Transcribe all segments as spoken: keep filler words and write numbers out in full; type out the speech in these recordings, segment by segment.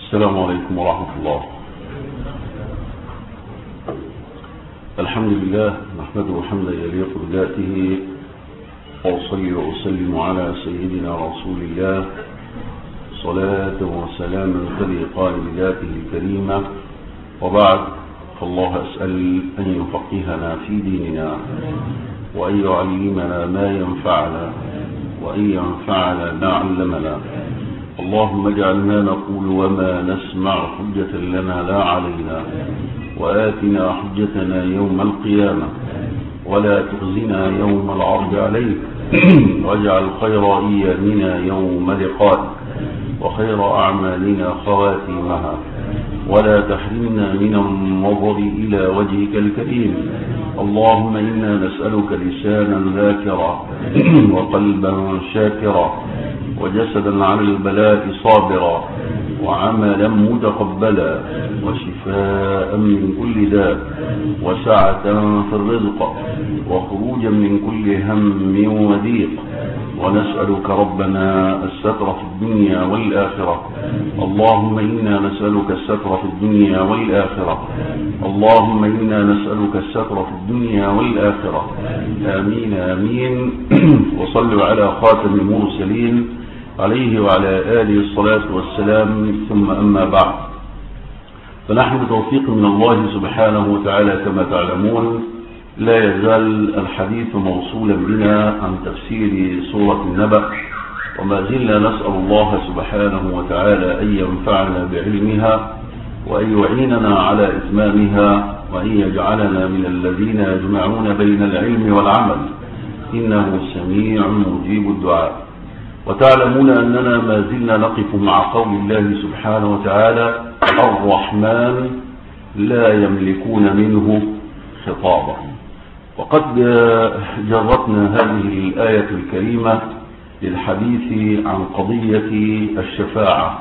السلام عليكم ورحمة الله. الحمد لله نحمده حمدا يليق بذاته، وأصلي وأسلم على سيدنا رسول الله صلاة وسلاما تليقان بذاته الكريمة، وبعد، فالله أسأل أن يفقهنا في ديننا، وأن يعلمنا ما ينفعنا، وأن ينفعنا ما علمنا. اللهم اجعلنا نقول وما نسمع حجة لنا لا علينا، وآتنا حجتنا يوم القيامة، ولا تخزنا يوم العرض عليك، واجعل خير أيامنا يوم لقائك، وخير أعمالنا خواتيمها، ولا تحرمنا من النظر إلى وجهك الكريم. اللهم إنا نسألك لسانا ذاكرا، وقلبا شاكرا، وجسدا على البلاء صابرا، وعملا متقبلا، وشفاء من كل داء، وسعة في الرزق، وخروجا من كل هم وضيق. ونسألك ربنا الستر في الدنيا والآخرة. اللهم إنا نسألك الستر في الدنيا والآخرة. اللهم إنا نسألك الستر في الدنيا والآخرة. آمين آمين. وصلوا على خاتم المرسلين عليه وعلى آله الصلاة والسلام، ثم أما بعد، فنحن بتوفيق من الله سبحانه وتعالى كما تعلمون لا يزال الحديث موصولا بنا عن تفسير سورة النبأ، وما زلنا نسأل الله سبحانه وتعالى أن ينفعنا بعلمها، وأن يعيننا على إتمامها، وأن يجعلنا من الذين يجمعون بين العلم والعمل، إنه سميع مجيب الدعاء. وتعلمون أننا ما زلنا نقف مع قول الله سبحانه وتعالى: الرحمن لا يملكون منه خطابا. وقد جرتنا هذه الآية الكريمة للحديث عن قضية الشفاعة،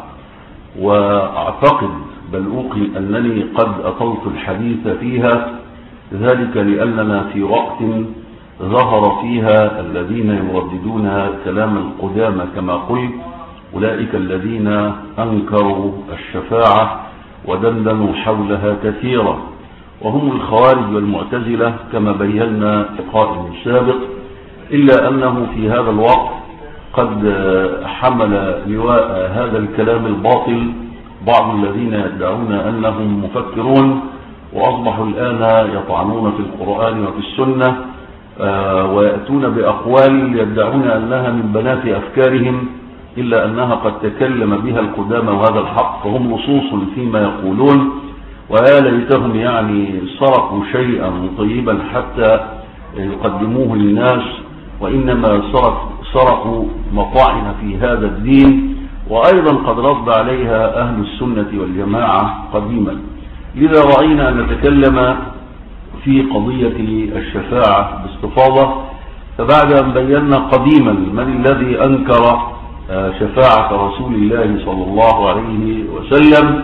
وأعتقد بل أوقن أنني قد أطلت الحديث فيها، ذلك لأننا في وقت ظهر فيها الذين يرددون كلام القدامى كما قلت، أولئك الذين أنكروا الشفاعة ودندنوا حولها كثيرا، وهم الخوارج والمعتزلة كما بينا في لقاء سابق، إلا أنه في هذا الوقت قد حمل لواء هذا الكلام الباطل بعض الذين يدعون أنهم مفكرون، وأصبحوا الآن يطعنون في القرآن وفي السنة، ويأتون بأقوال يدعون أنها من بنات أفكارهم، إلا أنها قد تكلم بها القدامى وهذا الحق، فهم لصوص فيما يقولون، ويا ليتهم يعني سرقوا شيئا طيبا حتى يقدموه للناس، وإنما سرقوا مطاعن في هذا الدين، وأيضا قد رد عليها أهل السنة والجماعة قديما. لذا رأينا أن نتكلم في قضية الشفاعة باستفاضة، فبعد أن بينا قديما من الذي أنكر شفاعة رسول الله صلى الله عليه وسلم،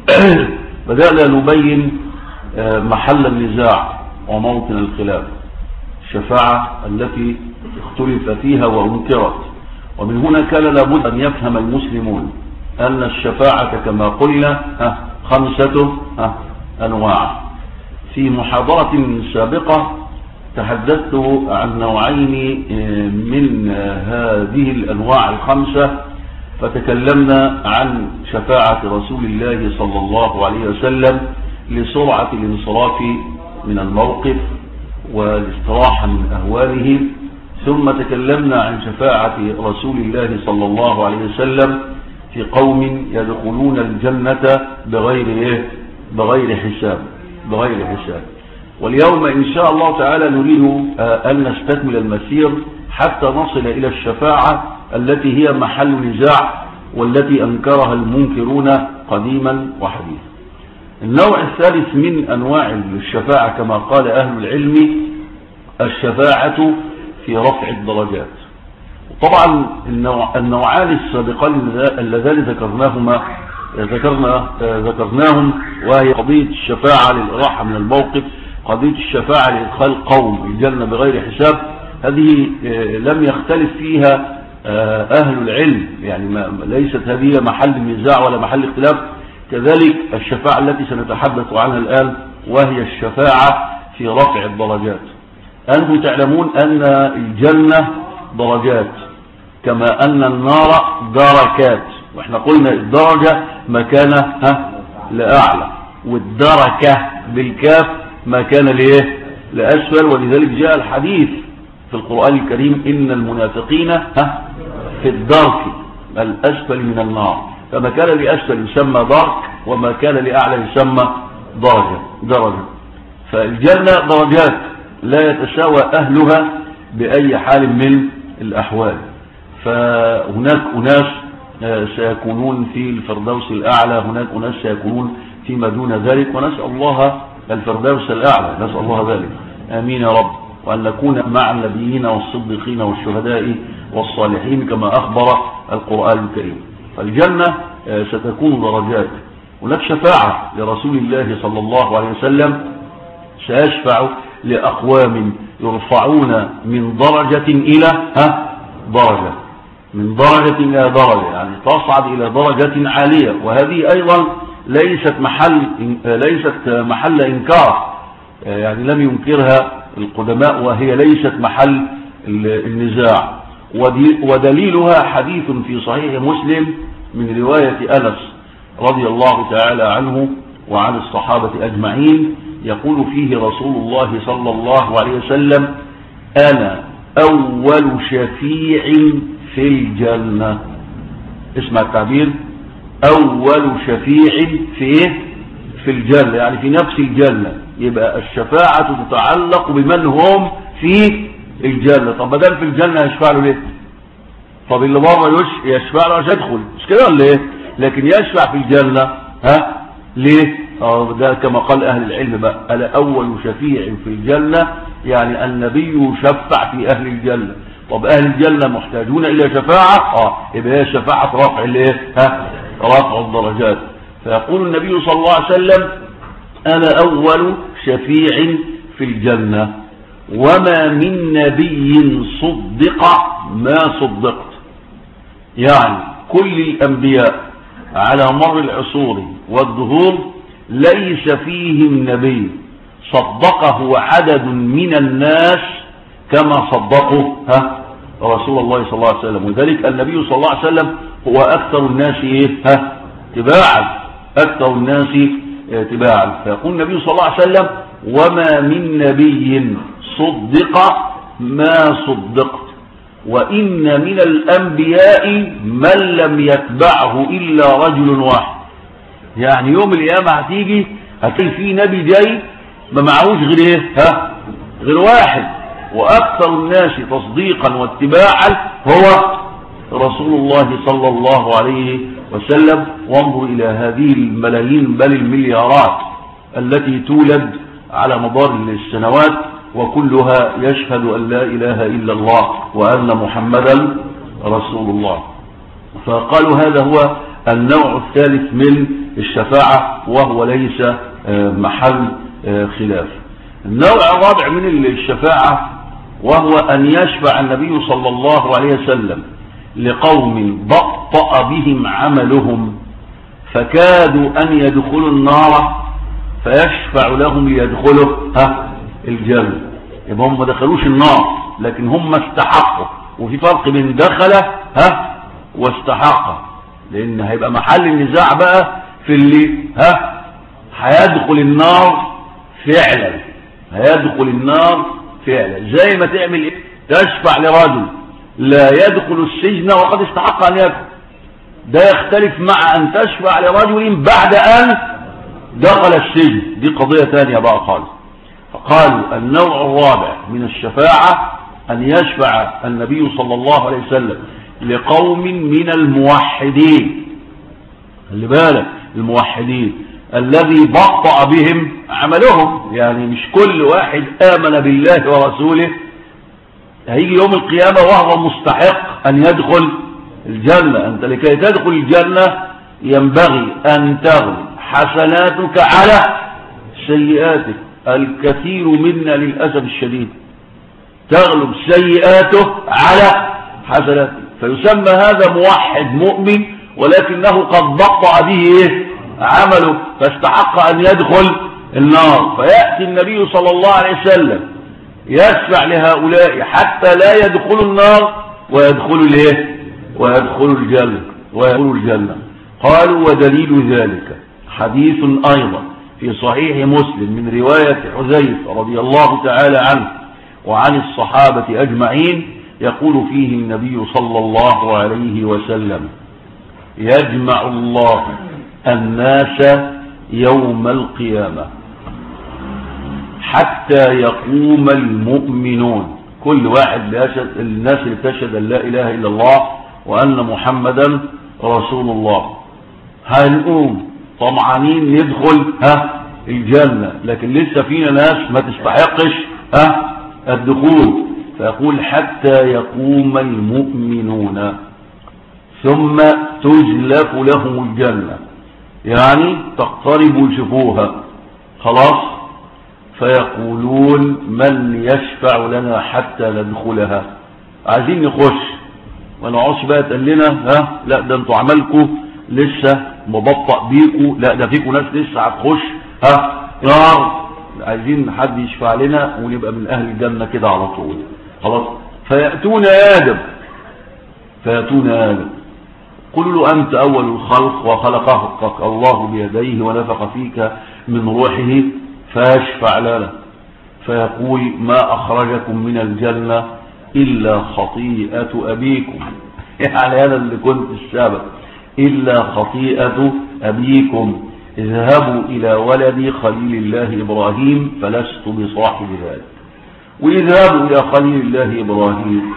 بدأنا نبين محل النزاع وموطن الخلاف، الشفاعة التي اختلف فيها وانكرت. ومن هنا كان لابد أن يفهم المسلمون أن الشفاعة كما قلنا خمسة أنواع. في محاضرة سابقة تحدثت عن نوعين من هذه الأنواع الخمسة، فتكلمنا عن شفاعة رسول الله صلى الله عليه وسلم لسرعة الانصراف من الموقف والاستراحة من أهواله، ثم تكلمنا عن شفاعة رسول الله صلى الله عليه وسلم في قوم يدخلون الجنة بغير إيه؟ بغير حساب بغير حساب. واليوم إن شاء الله تعالى نريد أن نستكمل المسير حتى نصل إلى الشفاعة التي هي محل نزاع، والتي أنكرها المنكرون قديما وحديثا. النوع الثالث من أنواع الشفاعة كما قال أهل العلم الشفاعة في رفع الدرجات. طبعا النوع النوعان السابقان اللذان ذكرناهما ذكرنا ذكرناهم وهي قضية الشفاعة للإراحة من الموقف، قضية الشفاعة لإدخال قوم الجنة بغير حساب. هذه لم يختلف فيها أهل العلم، يعني ما ليست هذه محل نزاع ولا محل اختلاف، كذلك الشفاعة التي سنتحدث عنها الآن وهي الشفاعة في رفع الدرجات. أنتم تعلمون أن الجنة درجات كما أن النار دركات، وإحنا قلنا الدرجة مكانها لأعلى، والدركة بالكاف مكان ليه لأسفل، ولذلك جاء الحديث في القرآن الكريم إن المنافقين ها في الدرك الأسفل من النار، فما كان لأسفل يسمى درك وما كان لأعلى يسمى درجة درجة. فالجنة درجات لا يتساوى أهلها بأي حال من الأحوال. فهناك أناس سيكونون في الفردوس الأعلى، هناك أناس سيكونون فيما دون ذلك، ونسأل الله الفردوس الأعلى، نسأل الله ذلك، آمين يا رب، وأن نكون مع النبيين والصديقين والشهداء والصالحين كما أخبر القرآن الكريم. فالجنة ستكون درجات. هناك شفاعة لرسول الله صلى الله عليه وسلم، سيشفع لأقوام يرفعون من درجة إلى ها درجة، من درجة إلى درجة، يعني تصعد إلى درجة عالية، وهذه أيضا ليست محل ليست محل إنكار، يعني لم ينكرها القدماء، وهي ليست محل النزاع. ودليلها حديث في صحيح مسلم من رواية أنس رضي الله تعالى عنه وعن الصحابة أجمعين، يقول فيه رسول الله صلى الله عليه وسلم: أنا أول شفيع في الجنة. اسمع التعبير، أول شفيع في في الجنة، يعني في نفس الجنة. يبقى الشفاعة تتعلق بمن هم في الجنة. طب بدل في الجنة يشفع له ليه؟ طب اللي بره يشفع له عشان يدخل، مش كده ولا ايه؟ لكن يشفع في الجنة ها ليه؟ اه ده كما قال اهل العلم بقى: انا اول شفيع في الجنة، يعني النبي يشفع في اهل الجنة. طب اهل الجنة محتاجون الى شفاعة، اه يبقى هي شفاعة رفع الايه؟ ها رفع الدرجات. فيقول النبي صلى الله عليه وسلم: انا اول شفيع في الجنة، وما من نبي صدق ما صدقت. يعني كل الأنبياء على مر العصور والدهور ليس فيهم نبي صدقه عدد من الناس كما صدقوا ها رسول الله صلى الله عليه وسلم. وذلك النبي صلى الله عليه وسلم هو أكثر الناس إيه ها تباعا، أكثر الناس تباعا. فيقول النبي صلى الله عليه وسلم: وما من نبي صدق ما صدقت، وإن من الأنبياء من لم يتبعه إلا رجل واحد. يعني يوم القيامة هتيجي هتلاقي في نبي جاي ما معهوش غير ايه ها غير واحد، وأكثر الناس تصديقا واتباعا هو رسول الله صلى الله عليه وسلم. وانظر إلى هذه الملايين بل المليارات التي تولد على مدار السنوات، وكلها يشهد أن لا إله إلا الله وأن محمدا رسول الله. فقالوا هذا هو النوع الثالث من الشفاعة، وهو ليس محل خلاف. النوع الرابع من الشفاعة وهو أن يشفع النبي صلى الله عليه وسلم لقوم بطأ بهم عملهم فكادوا أن يدخلوا النار، فيشفع لهم ليدخلوا ها الجنة. يبقى هم ما دخلوش النار لكن هم استحقوا، وفي فرق بين دخل ها واستحق، لان هيبقى محل النزاع بقى في اللي ها هيدخل النار فعلا، هيدخل النار فعلا. زي ما تعمل ايه تشفع لرجل لا يدخل السجن وقد استحق ان يدخل، ده يختلف مع ان تشفع لرجل بعد ان دخل السجن، دي قضية ثانية بقى خالص. فقالوا النوع الرابع من الشفاعة أن يشفع النبي صلى الله عليه وسلم لقوم من الموحدين. خلي بالك، الموحدين الذي بطأ بهم عملهم، يعني مش كل واحد آمن بالله ورسوله هيجي يوم القيامة وهو مستحق أن يدخل الجنة. أنت لكي تدخل الجنة ينبغي أن تغلب حسناتك على سيئاتك. الكثير منا للأسف الشديد تغلب سيئاته على حسناته، فيسمى هذا موحد مؤمن، ولكنه قد بطأ به عمله فاستحق أن يدخل النار. فيأتي النبي صلى الله عليه وسلم يشفع لهؤلاء حتى لا يدخلوا النار ويدخلوا الايه ويدخلوا الجنة ويدخلوا الجنة. قالوا ودليل ذلك حديث أيضا في صحيح مسلم من رواية حذيفة رضي الله تعالى عنه وعن الصحابة أجمعين، يقول فيه النبي صلى الله عليه وسلم: يجمع الله الناس يوم القيامة حتى يقوم المؤمنون، كل واحد يشهد، الناس اللي تشهد أن لا إله إلا الله وأن محمدا رسول الله، هنقوم طمعانين ندخل ها الجنة، لكن لسه فينا ناس ما تستحقش ها الدخول، فيقول حتى يقوم المؤمنون ثم تزلف لهم الجنة، يعني تقترب ويشوفوها خلاص، فيقولون من يشفع لنا حتى ندخلها، عايزين نخش ما نقعدش بقى تقول لنا ها لا ده انتوا عملكم لسه مبطأ بيكوا، لا ده فيكوا ناس لسه هتخش ها نار، عايزين حد يشفع لنا ونبقى من اهل الجنة كده على طول خلاص. فيأتون آدم فيأتون آدم قل له أنت أول الخلق وخلقك الله بيديه ونفخ فيك من روحه فيشفع لنا، فيقول ما أخرجكم من الجنة إلا خطيئة أبيكم، يعني أنا اللي كنت السبب، إلا خطيئة أبيكم، اذهبوا إلى ولدي خليل الله إبراهيم فلست بصاحب ذلك، ويذهبوا إلى خليل الله إبراهيم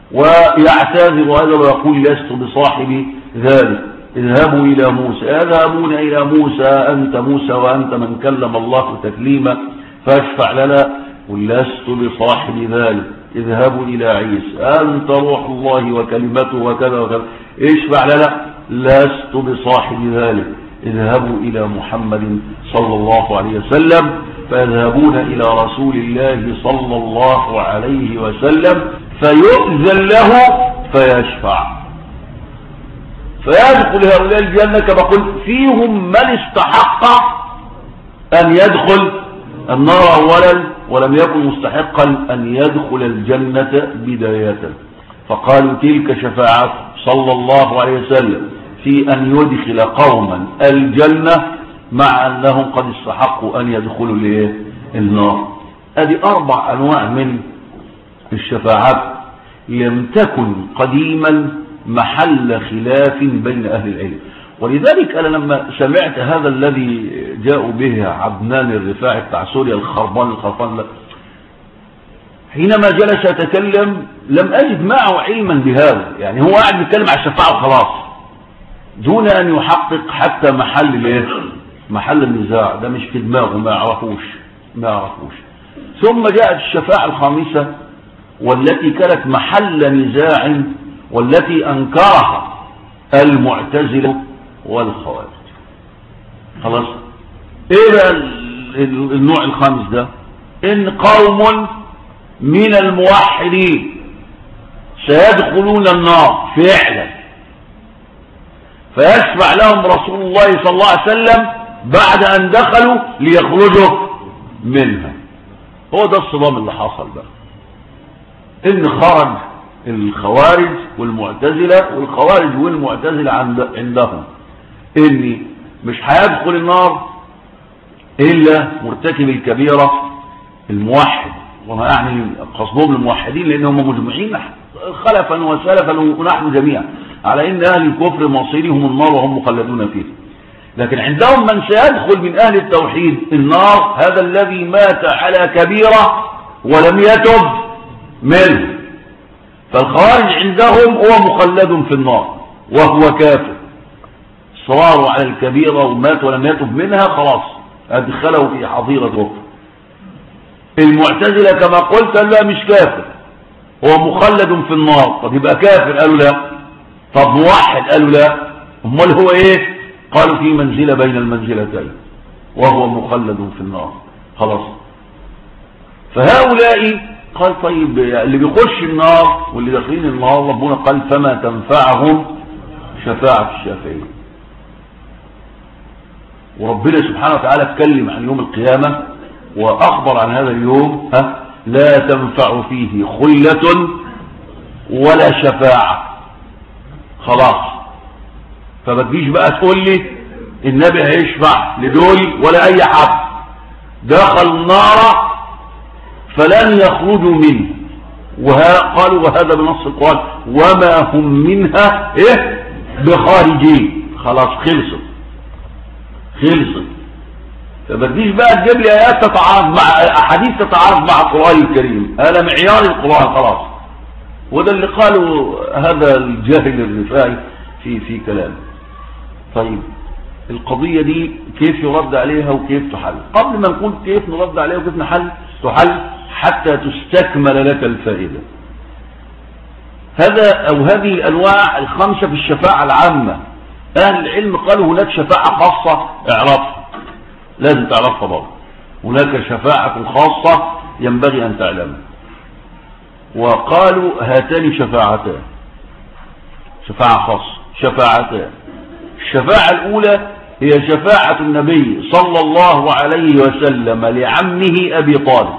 ويعتذر هذا ويقول لست بصاحب ذلك، اذهبوا إلى موسى، يذهبون إلى موسى أنت موسى وأنت من كلم الله تكليما فاشفع لنا، قل لست بصاحب ذلك، اذهبوا إلى عيسى أنت روح الله وكلمته وكذا وكذا اشفع لنا، لست بصاحب ذلك، اذهبوا إلى محمد صلى الله عليه وسلم، فيذهبون إلى رسول الله صلى الله عليه وسلم فيؤذن له فيشفع، فيدخل هؤلاء الجنة كما قلت فيهم من استحق أن يدخل النار أولا ولم يكن مستحقا أن يدخل الجنة بداية، فقالوا تلك شفاعة صلى الله عليه وسلم في أن يدخل قوما الجنة مع أنهم قد استحقوا أن يدخلوا النار. هذه أربع أنواع من الشفاعات لم تكن قديما محل خلاف بين أهل العلم، ولذلك أنا لما سمعت هذا الذي جاءوا به عدنان الرفاعي بتاع سوريا الخربان الخربان حينما جلس يتكلم لم أجد معه علما بهذا، يعني هو قاعد بيتكلم على الشفاعة وخلاص دون أن يحقق حتى محل الايه محل النزاع، ده مش في دماغه، ما يعرفوش ما يعرفوش ثم جاءت الشفاعة الخامسة والتي كانت محل نزاع والتي أنكرها المعتزلة والخوارج. خلاص ايه بقى النوع الخامس ده؟ ان قوم من الموحدين سيدخلون النار فعلا فيشفع لهم رسول الله صلى الله عليه وسلم بعد ان دخلوا ليخرجوا منها. هو ده الصدام اللي حصل بقى، ان خرج الخوارج والمعتزلة، والخوارج والمعتزلة عندهم ان مش هيدخل النار الا مرتكب الكبيرة الموحد، وما يعني قصدهم الموحدين لانهم مجمعين خلفا وسلفا ونحن جميعا على ان اهل الكفر مصيرهم النار وهم مخلدون فيه، لكن عندهم من سيدخل من اهل التوحيد النار هذا الذي مات على كبيرة ولم يتب منه، فالخوارج عندهم هو مخلد في النار وهو كافر، صاروا على الكبيرة ومات ولم يتب منها خلاص ادخلوا في حظيرة كفر. المعتزلة كما قلت لا مش كافر، هو مخلد في النار، طب يبقى كافر؟ قالوا لا. طب موحد؟ قالوا لا. امال هو ايه؟ قالوا في منزلة بين المنزلتين وهو مخلد في النار خلاص. فهؤلاء قال طيب اللي بيخش النار واللي داخلين النار ربنا قال فما تنفعهم شفاعة الشافعين. وربنا سبحانه وتعالى اتكلم عن يوم القيامة وأخبر عن هذا اليوم ها لا تنفع فيه خلة ولا شفاعة. خلاص، فما تجيش بقى تقول لي النبي هيشفع لدول ولا أي حد، دخل النار فلن يخرجوا منه، وقالوا وهذا بنص القرآن وما هم منها ايه بخارجين. خلاص خلصت خلصت. فما تجيش بقى تجيب لي ايات تتعارض مع احاديث تتعارض مع القرآن الكريم، هذا معيار القرآن خلاص. وده اللي قاله هذا الجاهل الرفاعي في في كلامه. طيب القضية دي كيف يرد عليها وكيف تحل؟ قبل ما نقول كيف نرد عليها وكيف نحل تحل حتى تستكمل لك الفائدة. هذا أو هذه الأنواع الخمسة في الشفاعة العامة، أهل العلم قالوا هناك شفاعة خاصة اعرفها، لازم تعرفها برضه. هناك شفاعة خاصة ينبغي أن تعلمها. وقالوا هاتان شفاعتان، شفاعة خاصة شفاعتان. الشفاعة الأولى هي شفاعة النبي صلى الله عليه وسلم لعمه أبي طالب.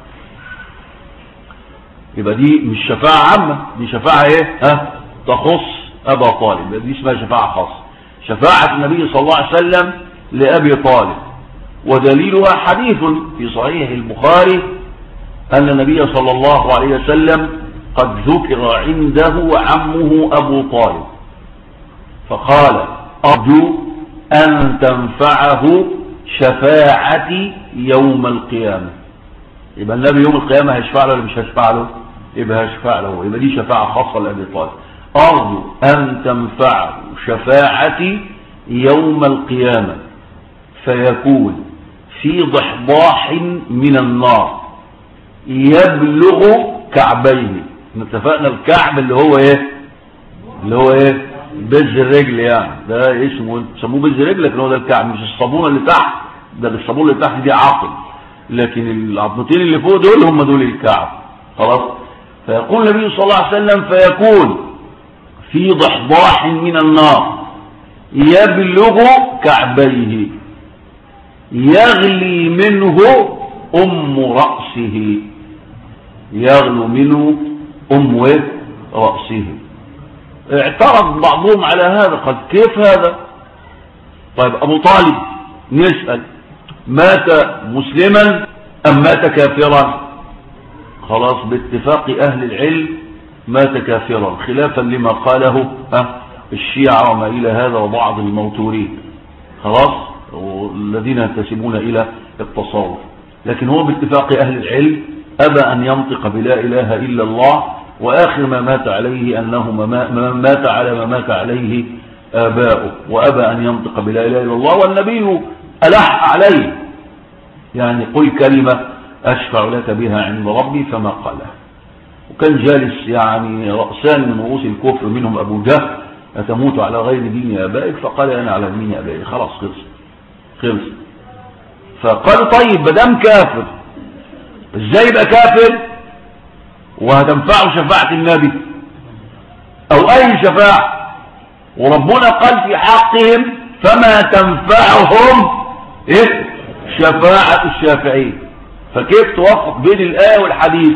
يبقى دي مش شفاعة عامة، دي شفاعة ايه ها تخص أبا طالب، دي اسمها شفاعة خاصة. شفاعة النبي صلى الله عليه وسلم لأبي طالب، ودليلها حديث في صحيح البخاري أن النبي صلى الله عليه وسلم قد ذكر عنده عمه أبو طالب فقال أرجو أن تنفعه شفاعتي يوم القيامة. يبقى النبي يوم القيامة هيشفع له ولا مش هيشفع له؟ يبقى هيشفع له. يبقى دي شفاعة خاصة لأبي طالب. أرجو أن تنفعه شفاعتي يوم القيامة فيكون في ضحضاح من النار يبلغ كعبيه. اتفقنا الكعب اللي هو ايه اللي هو ايه بز الرجل، يعني ده اسمه سموه بز الرجل، لكن هو ده الكعب مش الصابونه اللي تحت، ده الصابونه اللي تحت دي عقل، لكن العظمتين اللي فوق دول هم دول الكعب. خلاص. فيقول النبي صلى الله عليه وسلم فيكون في ضحضاح من النار يبلغ كعبيه يغلي منه أم رأسه، يغلو منه أم رأسه. اعترض بعضهم على هذا، قال كيف هذا؟ طيب أبو طالب نسأل مات مسلما أم مات كافرا؟ خلاص باتفاق أهل العلم مات كافرا، خلافا لما قاله الشيعة وما إلى هذا وبعض الموتورين، خلاص، والذين ينتسبون إلى التصوف. لكن هو باتفاق أهل العلم أبى أن ينطق بلا إله إلا الله، وآخر ما مات عليه أنه ما مات على ما مات عليه آباؤه، وأبى أن ينطق بلا إله إلا الله، والنبي ألح عليه يعني قل كلمة أشفع لك بها عند ربي فما قالها. وكان جالس يعني رأسان من رؤوس الكفر منهم أبو جهل أتموت على غير دين آبائك؟ فقال أنا على دين آبائي. خلاص خلص خلص. فقال طيب بدم كافر ازاي يبقى كافر وهتنفعه شفاعة النبي او اي شفاعة؟ وربنا قال في حقهم فما تنفعهم ايه شفاعة الشافعين. فكيف توفق بين الآية والحديث؟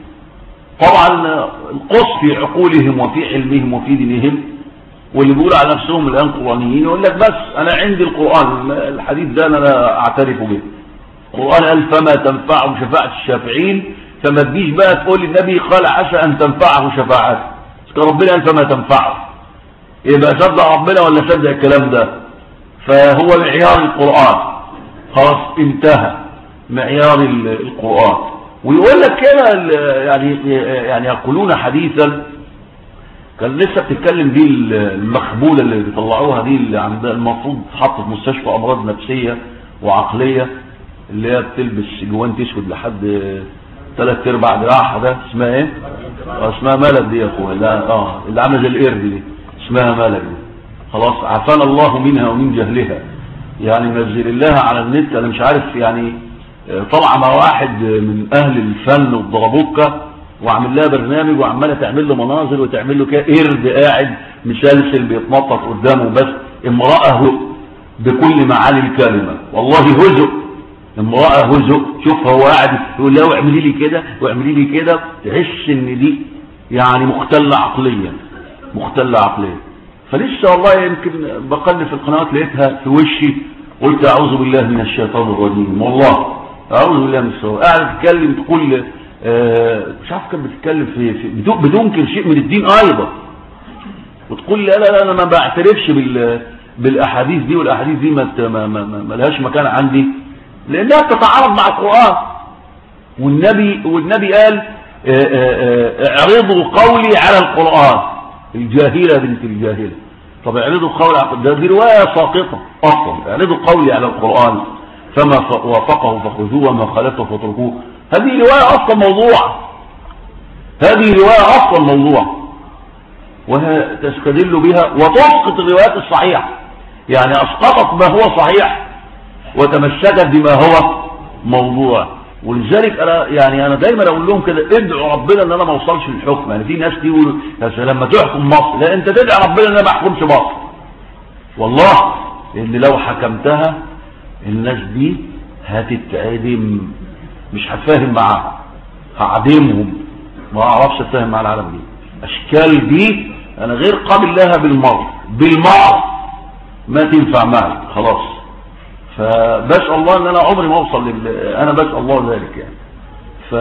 طبعا القص في عقولهم وفي علمهم وفي دينهم، واللي بيقولوا على نفسهم الآن قرآنيين يقول لك بس أنا عندي القرآن، الحديث ده أنا أعترف به. القرآن قال فما تنفعهم شفاعة الشافعين، فما تجيش بقى تقول النبي قال عسى أن تنفعه شفاعته، ربنا قال فما تنفعه، يبقى صدق ربنا ولا صدق الكلام ده؟ فهو معيار القرآن، خلاص انتهى معيار القرآن. ويقول لك كده يعني يعني يقولون حديثا كان لسه بتتكلم دي المخبولة اللي بيطلعوها دي اللي عندها المفروض تحط في مستشفى أمراض نفسية وعقلية، اللي هي بتلبس جوانت اسود لحد ثلاث ارباع دراعها، ده اسمها ايه؟ اسمها ملك دي يا اخويا، لا اه اللي عامله زي القرد دي اسمها ملك دي. خلاص عافانا الله منها ومن جهلها. يعني نزل الله على النت، انا مش عارف يعني طلع مع واحد من اهل الفن والضربوكه وعمل لها برنامج وعماله تعمل له مناظر وتعمل له كده قرد قاعد مسلسل بيتنطط قدامه، بس امراه بكل معاني الكلمة. والله هزء، امرأة هزء، شوف هو قاعد يقول له اعملي لي كده واعملي لي كده، تحس ان دي يعني مختلة عقليا، مختلة عقليا. فلسه والله يمكن بقلب في القنوات لقيتها في وشي، قلت اعوذ بالله من الشيطان الرجيم، والله اعوذ بالله من الشيطان. قاعد تتكلم تقول آه مش عارف كانت بتتكلم في, في بتنكر شيء من الدين ايضا، وتقول لا لا لا انا ما بعترفش بال بالاحاديث دي، والاحاديث دي ما ما ما, ما لهاش مكان عندي لانها تتعارض مع القرآن. والنبي والنبي قال آه آه اعرضوا قولي على القرآن. الجاهلة بنت الجاهلة. طب اعرضوا قولي على القرآن، ده دي رواية ساقطة اصلا. اعرضوا قولي على القرآن فما وافقه فخذوه وما خالفه فاتركوه. هذه رواية اصلا موضوع، هذه رواية اصلا موضوع، وهي تستدل بها وتسقط الروايات الصحيحة. يعني اسقطت ما هو صحيح وتمسكت بما هو موضوع. ولذلك انا يعني انا دايما اقول لهم كده ادعوا ربنا ان انا ما اوصلش للحكم. يعني في ناس تقول لما تحكم مصر، لا انت تدعي ربنا ان انا ما احكمش مصر والله، لان لو حكمتها الناس دي هتتعدم، مش هتفاهم معاها، هعدمهم، ما اعرفش اتفاهم مع العالم دي. اشكال دي انا غير قابل لها بالمرض بالمرض، ما تنفع معي خلاص. فبسأل الله ان انا عمري ما اوصل لل... انا بسأل الله ذلك يعني. ف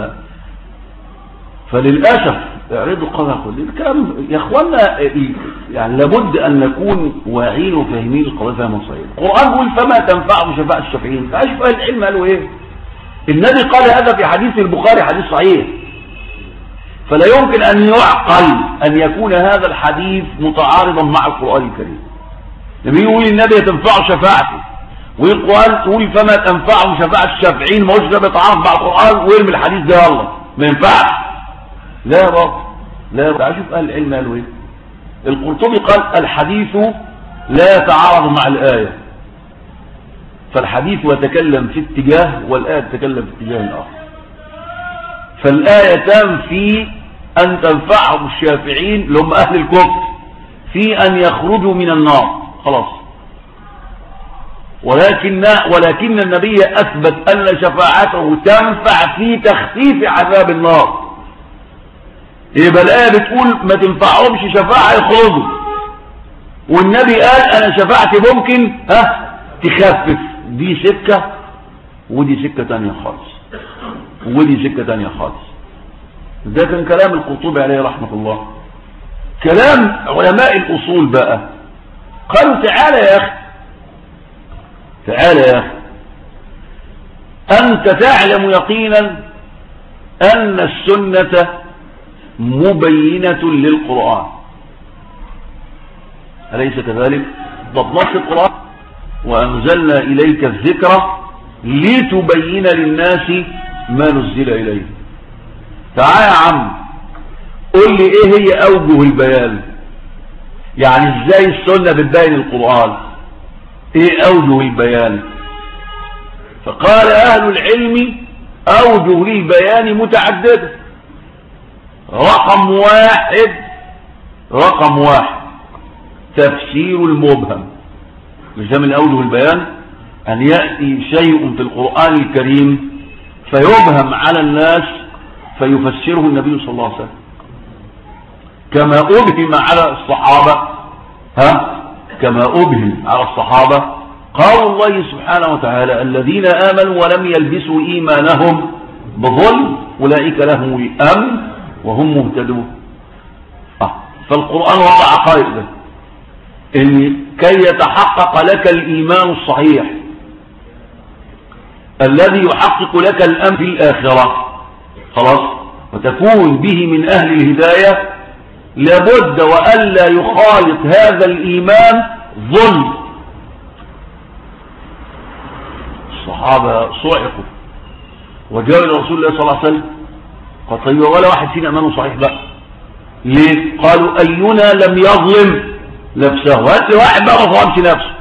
فللاسف اعرضوا قولها كل الكلام يا اخوانا. يعني لابد ان نكون واعيين وفاهمين القضيه فهما صحيح. القران يقول فما تنفعهم شفاعه الشافعين. فاشوف اهل العلم قالوا ايه. النبي قال هذا في حديث البخاري، حديث صحيح، فلا يمكن ان يعقل ان يكون هذا الحديث متعارضا مع القران الكريم. النبي يقول النبي تنفع شفاعته، والقرآن تقول فما تنفعهم شفاعة الشافعين، ما هوش ده بيتعارض مع القرآن ويرمي الحديث ده يلا ما ينفعش. لا يا رب، لا يا رب. اشوف اهل العلم قالوا ايه. القرطبي قال الحديث لا يتعارض مع الآية، فالحديث يتكلم في اتجاه والآية تتكلم في اتجاه آخر. فالآية تنفي أن تنفعهم الشافعين اللي هم أهل الكفر في أن يخرجوا من النار خلاص، ولكن ولكن النبي أثبت أن شفاعته تنفع في تخفيف عذاب النار. يبقى الآية بتقول ما تنفعهمش شفاعة يخرجوا، والنبي قال أنا شفاعتي ممكن ها تخفف. دي سكة ودي سكة تانية خالص، ودي سكة تانية خالص. ده كان كلام القرطبي عليه رحمة الله. كلام علماء الأصول بقى قالوا تعالى يا أخي، تعالى يا أخي، أنت تعلم يقينا أن السنة مبينة للقرآن، أليس كذلك؟ ضبط القرآن وأنزلنا إليك الذكر لتبين للناس ما نزل إليه. تعالى يا عم قل لي إيه هي أوجه البيان، يعني إزاي السنة بتبين القرآن، إيه أوجه البيان؟ فقال أهل العلم أوجه للبيان متعددة. رقم واحد رقم واحد تفسير المبهم. مش ده من أوجه البيان أن يأتي شيء في القرآن الكريم فيبهم على الناس فيفسره النبي صلى الله عليه وسلم، كما أبهم على الصحابة ها كما أبهم على الصحابة قال الله سبحانه وتعالى الذين آمنوا ولم يلبسوا إيمانهم بظلم أولئك لهم الأمن وهم مهتدون. آه. فالقرآن وضع قاعدة إن كي يتحقق لك الإيمان الصحيح الذي يحقق لك الأمن في الآخرة خلاص وتكون به من أهل الهداية، لابد وألا يخالط هذا الإيمان ظلم. الصحابة صعقوا وجاءوا إلى رسول الله صلى الله عليه وسلم قال طيب ولا واحد فينا إيمانه صحيح بقى ليه؟ قالوا أينا لم يظلم نفسه، وهات لي واحد بقى ما ظلمش نفسه.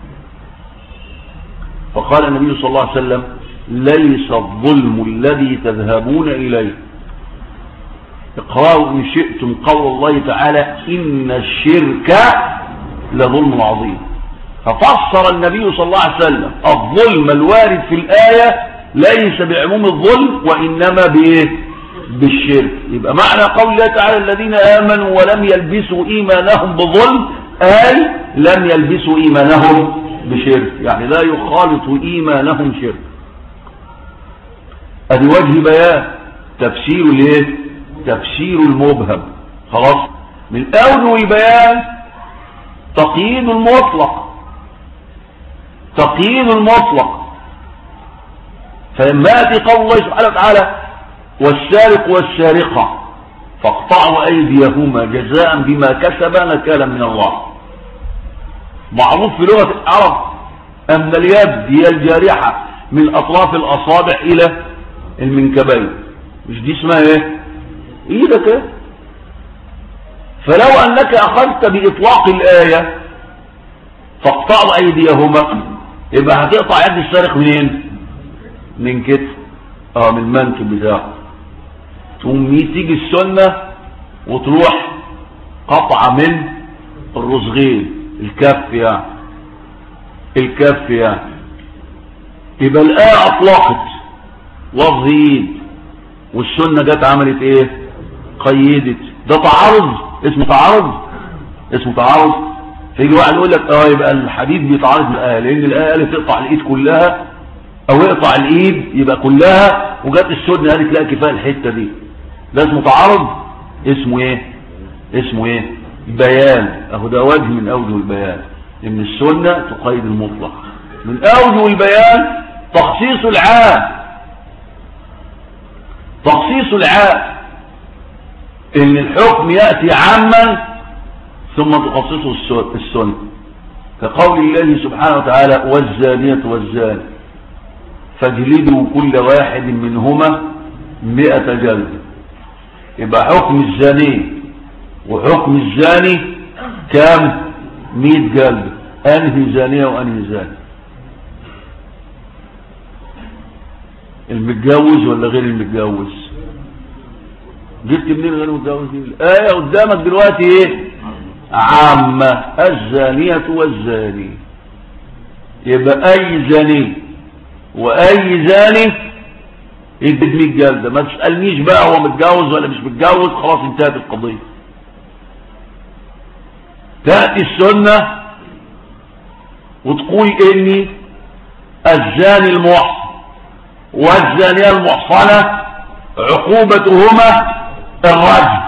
فقال النبي صلى الله عليه وسلم ليس الظلم الذي تذهبون إليه. اقرأوا إن شئتم قول الله تعالى إن الشرك لظلم عظيم. ففسر النبي صلى الله عليه وسلم الظلم الوارد في الآية ليس بعموم الظلم وإنما بإيه؟ بالشرك. يبقى معنى قول الله تعالى الذين آمنوا ولم يلبسوا إيمانهم بظلم أي لم يلبسوا إيمانهم بشرك، يعني لا يخالط إيمانهم شرك. ادي وجه بيان تفسير الايه؟ تفسير المبهم. خلاص. من أوجه البيان تقييد المطلق، تقييد المطلق. فلما يأتي قول الله سبحانه وتعالى والسارق والسارقة فاقطعوا أيديهما جزاء بما كسبا نكالا من الله. معروف في لغة العرب أن اليد هي الجارحة من أطراف الأصابع إلى المنكبين، مش دي اسمها ايه؟ ايدك ايه؟ فلو أنك أخذت بإطلاق الآية فاقطعوا أيديهما يبقى هتقطع يد السارق منين؟ من كتف، اه من المنكب بتاعه. تقوم تيجي السنة وتروح قطعة من الرزغين، الكف يعني، الكف يعني. يبقى الآية أطلقت لفظ ايد والسنة جت عملت ايه؟ قيدت. ده تعارض، اسمه تعارض، اسمه تعارض. فيجي واحد يقول لك اه يبقى الحديث بيتعارض من الآية، لأن الآية قالت تقطع الإيد كلها أو اقطع الإيد يبقى كلها، وجت السنة قالت لا كفاية الحتة دي. ده اسمه تعارض. اسمه ايه؟ اسمه ايه؟ بيان. اهو ده وجه من أوجه البيان، إن السنة تقيد المطلق. من أوجه البيان تخصيص العام، تخصيص العام، ان الحكم يأتي عاما ثم تخصصه السنة، كقول الله سبحانه وتعالى والزانية والزاني فاجلدوا كل واحد منهما مئة جلد. يبقى حكم الزاني وحكم الزاني كام؟ مئة جلد. انهي زانية وانهي زاني؟ المتجوز ولا غير المتجوز؟ جبت منين غير المتجوز دي؟ الآية قدامك دلوقتي ايه؟ عامة، الزانية والزاني. يبقى اي زاني واي زاني يدد مئة جلدة. ما تسألنيش بقى هو متجوز ولا مش متجوز، خلاص انتهت القضية. تأتي السنة وتقول اني الزاني المحصن والزانية المحصنة عقوبتهما الرجم.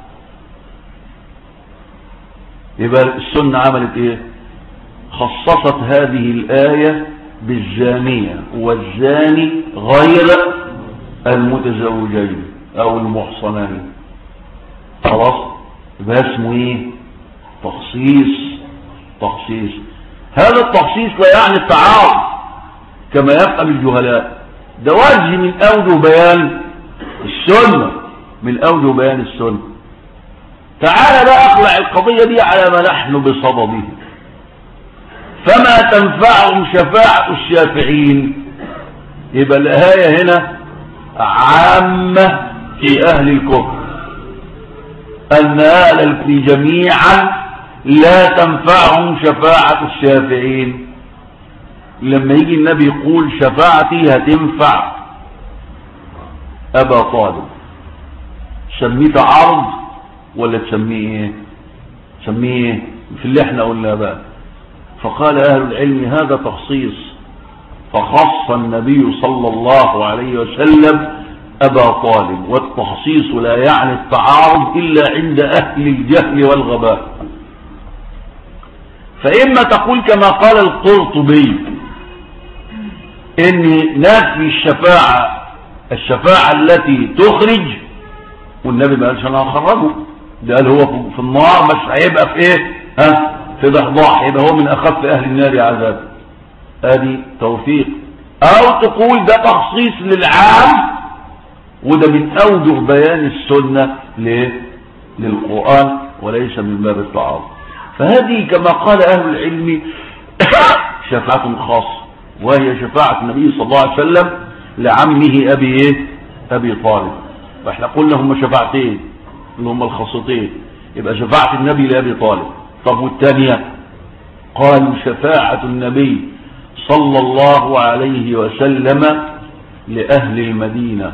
يبقى السنة عملت ايه؟ خصصت هذه الآية بالزانية والزاني غير المتزوجين او المحصنين. خلاص. يبقى اسمه ايه؟ تخصيص. تخصيص. هذا التخصيص لا يعني التعارض كما يفهم الجهلاء، ده وجه من أوجه بيان السنة، من أوجه بيان السنة. تعالى بقى أخلع القضية دي على ما نحن بصدده. فما تنفعهم شفاعة الشافعين. يبقى الآية هنا عامة في أهل الكفر، أن أهل الكفر جميعا لا تنفعهم شفاعة الشافعين. لما يجي النبي يقول شفاعتي هتنفع أبا طالب، تسميه تعارض ولا تسميه ايه؟ تسميه ايه في اللي احنا قلنا بقى؟ فقال أهل العلم هذا تخصيص، فخص النبي صلى الله عليه وسلم أبا طالب، والتخصيص لا يعني التعارض إلا عند أهل الجهل والغباء. فإما تقول كما قال القرطبي إن نفي الشفاعة الشفاعة التي تخرج، والنبي ما قالش أنا هخرجه، ده قال هو في النار بس هيبقى في إيه؟ ها؟ في ضحضاح، يبقى هو من أخف أهل النار عذاب. هذه توفيق. أو تقول ده تخصيص للعام، وده من أوجه بيان السنة للقرآن وليس من باب التعارض. فهذه كما قال أهل العلم شفاعة خاصة، وهي شفاعة النبي صلى الله عليه وسلم لعمه أبي إيه؟ أبي طالب. فإحنا قلنا هم شفاعتين اللي هم الخاصتين، يبقى شفاعة النبي لأبي طالب. طب والثانية قالوا شفاعة النبي صلى الله عليه وسلم لأهل المدينة،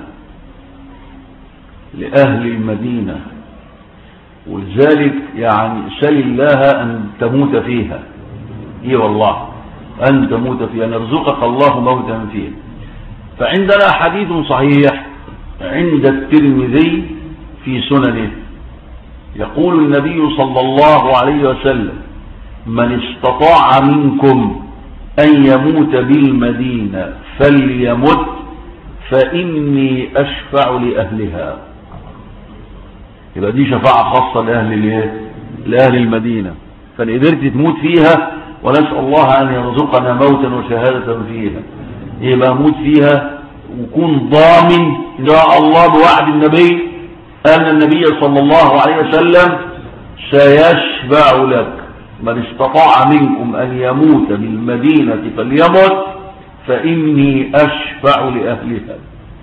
لأهل المدينة. ولذلك يعني سل الله أن تموت فيها، إيه والله أن تموت فيها، أن يرزقك الله موتا فيها. فعندنا حديث صحيح عند الترمذي في سننه يقول النبي صلى الله عليه وسلم: من استطاع منكم أن يموت بالمدينة فليمت فإني أشفع لأهلها. يبقى دي شفاعة خاصة لأهل, لأهل المدينة، فإن قدرت تموت فيها، ونسأل الله أن يرزقنا موتا وشهادة فيها، يبقى موت فيها وكون ضامن إن شاء الله بوعد النبي أن النبي صلى الله عليه وسلم سيشفع لك. من استطاع منكم أن يموت بالمدينة فليمت فإني أشفع لأهلها.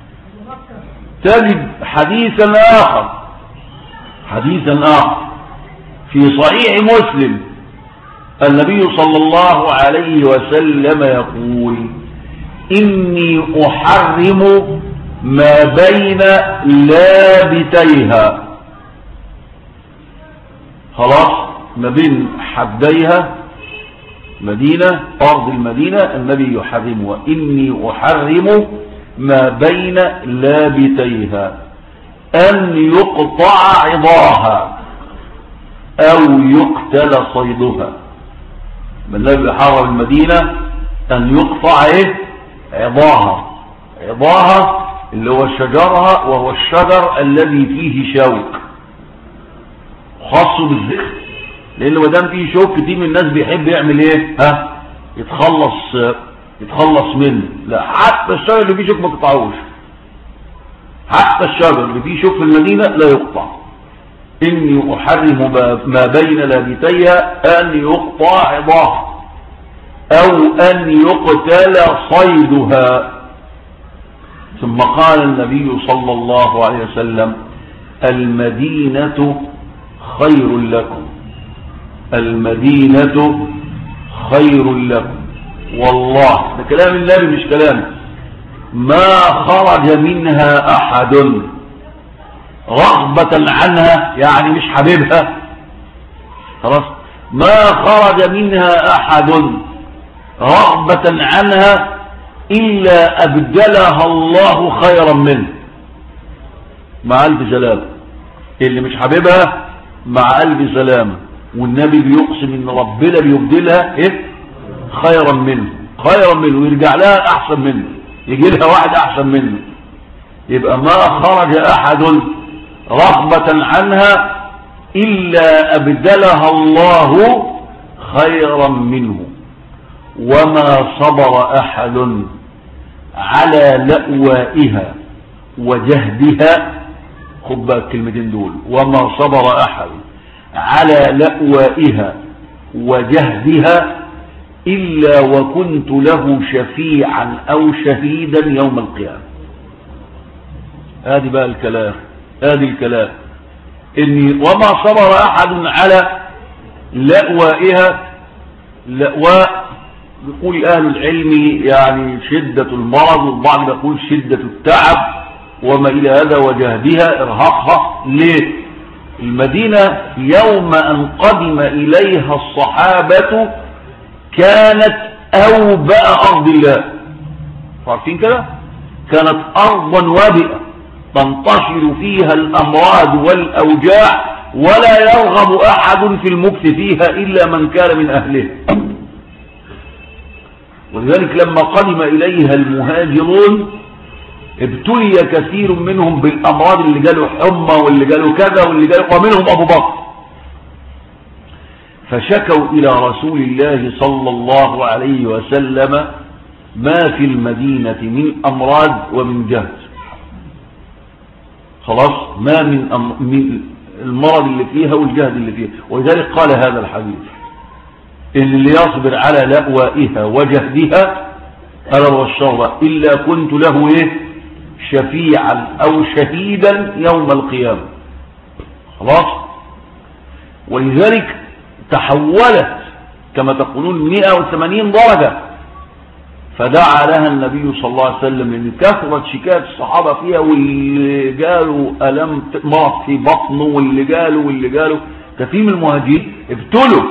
تجد حديثا آخر حديثا آخر في صحيح مسلم النبي صلى الله عليه وسلم يقول: إني أحرم ما بين لابتيها. خلاص، ما بين حديها مدينة، أرض المدينة النبي يحرمها. إني أحرم ما بين لابتيها أن يقطع عضاها أو يقتل صيدها. النبي حرم المدينة أن يقطع إيه؟ عضاها. عضاها اللي هو شجرها، وهو الشجر الذي فيه شوك، خاصه بالذكر، لأنه ما دام فيه شوك كتير من الناس بيحب يعمل إيه؟ ها؟ يتخلص يتخلص منه. لا، حتى الشجر اللي فيه شوك ما تقطعوش، حتى الشجر اللي فيه شوك في المدينة لا يقطع. إني أحرم ما بين لابتيها أن يقطع عضاها أو أن يقتل صيدها. ثم قال النبي صلى الله عليه وسلم: المدينة خير لكم، المدينة خير لكم. والله ده كلام النبي مش كلام. ما خرج منها أحد رغبة عنها، يعني مش حبيبها، خلاص، ما خرج منها أحد رغبة عنها إلا أبدلها الله خيرا منه، مع ألف سلامة. اللي مش حبيبها مع ألف سلامة، والنبي بيقسم إن ربنا بيبدلها إيه؟ خيرا منه، خيرا منه، ويرجع لها أحسن منه، يجي لها واحد أحسن منه. يبقى ما خرج أحد رغبة عنها إلا أبدلها الله خيرا منه. وما صبر أحد على لأوائها وجهدها. خد بقى الكلمتين دول: وما صبر أحد على لأوائها وجهدها إلا وكنت له شفيعا أو شهيدا يوم القيامة. هذه بقى الكلام، هذه الكلام إني وما صبر أحد على لأوائها. لأواء يقول أهل العلم يعني شدة المرض، والبعض يقول شدة التعب وما إلى هذا، وجهدها إرهاقها. ليه؟ المدينة يوم أن قدم إليها الصحابة كانت أوبأ أرض الله. عارفين كده؟ كانت أرضا وابئة تنتشر فيها الأمراض والأوجاع، ولا يرغب أحد في المكث فيها إلا من كان من أهلها. ولذلك لما قدم إليها المهاجرون ابتلي كثير منهم بالأمراض، اللي جاله حمى واللي جاله كذا واللي جاله، ومنهم أبو بكر. فشكوا إلى رسول الله صلى الله عليه وسلم ما في المدينة من أمراض ومن جهد. خلاص، ما من, أم... من المرض اللي فيها والجهد اللي فيها. ولذلك قال هذا الحديث: إن اللي يصبر على لأوائها وجهدها أنا والشر إلا كنت له إيه؟ شفيعا أو شهيدا يوم القيامة. خلاص. ولذلك تحولت كما تقولون مئة وثمانين درجة. فدعا لها النبي صلى الله عليه وسلم، لأن كثرت شكاية الصحابة فيها، واللي جاله ألم مرض في بطنه، واللي جاله واللي جاله. كثير من المهاجرين ابتلوا،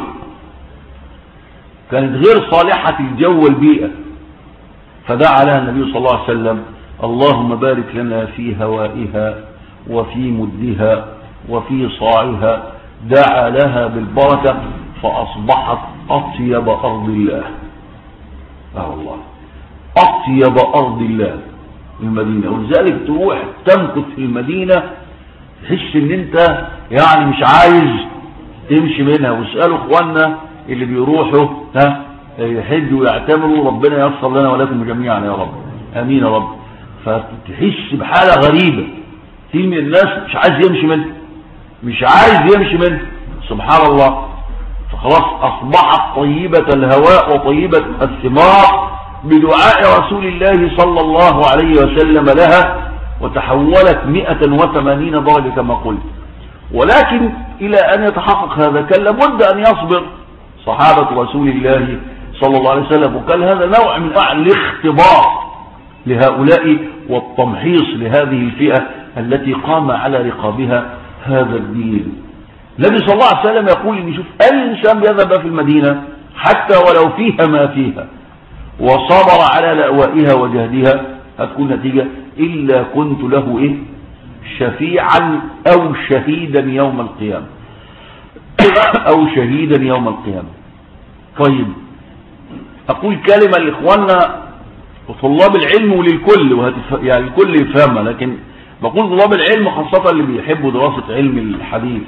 كانت غير صالحة الجو والبيئة. فدعا لها النبي صلى الله عليه وسلم: اللهم بارك لنا في هوائها وفي مدها وفي صاعها. دعا لها بالبركة فأصبحت أطيب أرض الله. اه والله، أطيب أرض الله المدينة. ولذلك تروح تمكث في المدينة تحس ان انت يعني مش عايز تمشي منها. واسألوا اخواننا اللي بيروحوا ها يحجوا ويعتمروا، ربنا ييسر لنا ولكم جميعا يا رب، امين يا رب. فتحس بحالة غريبة، في من الناس مش عايز يمشي منها، مش عايز يمشي منها، سبحان الله. فخلاص أصبحت طيبة الهواء وطيبة الثمار بدعاء رسول الله صلى الله عليه وسلم لها، وتحولت مئة وثمانين درجة كما قلت. ولكن إلى أن يتحقق هذا كان لابد أن يصبر صحابة رسول الله صلى الله عليه وسلم، وكان هذا نوع من الاختبار لهؤلاء والتمحيص لهذه الفئة التي قام على رقابها هذا الدين. النبي صلى الله عليه وسلم يقول إن شوف أي إنسان يذهب في المدينة حتى ولو فيها ما فيها وصبر على لأوائها وجهدها، هتكون نتيجة إلا كنت له إيه؟ شفيعا أو شهيدا يوم القيامة أو شهيدا يوم القيامة. طيب، أقول كلمة لإخواننا وطلاب العلم وللكل، وهتف... يعني الكل يفهمها، لكن بقول طلاب العلم خاصة اللي بيحبوا دراسة علم الحديث.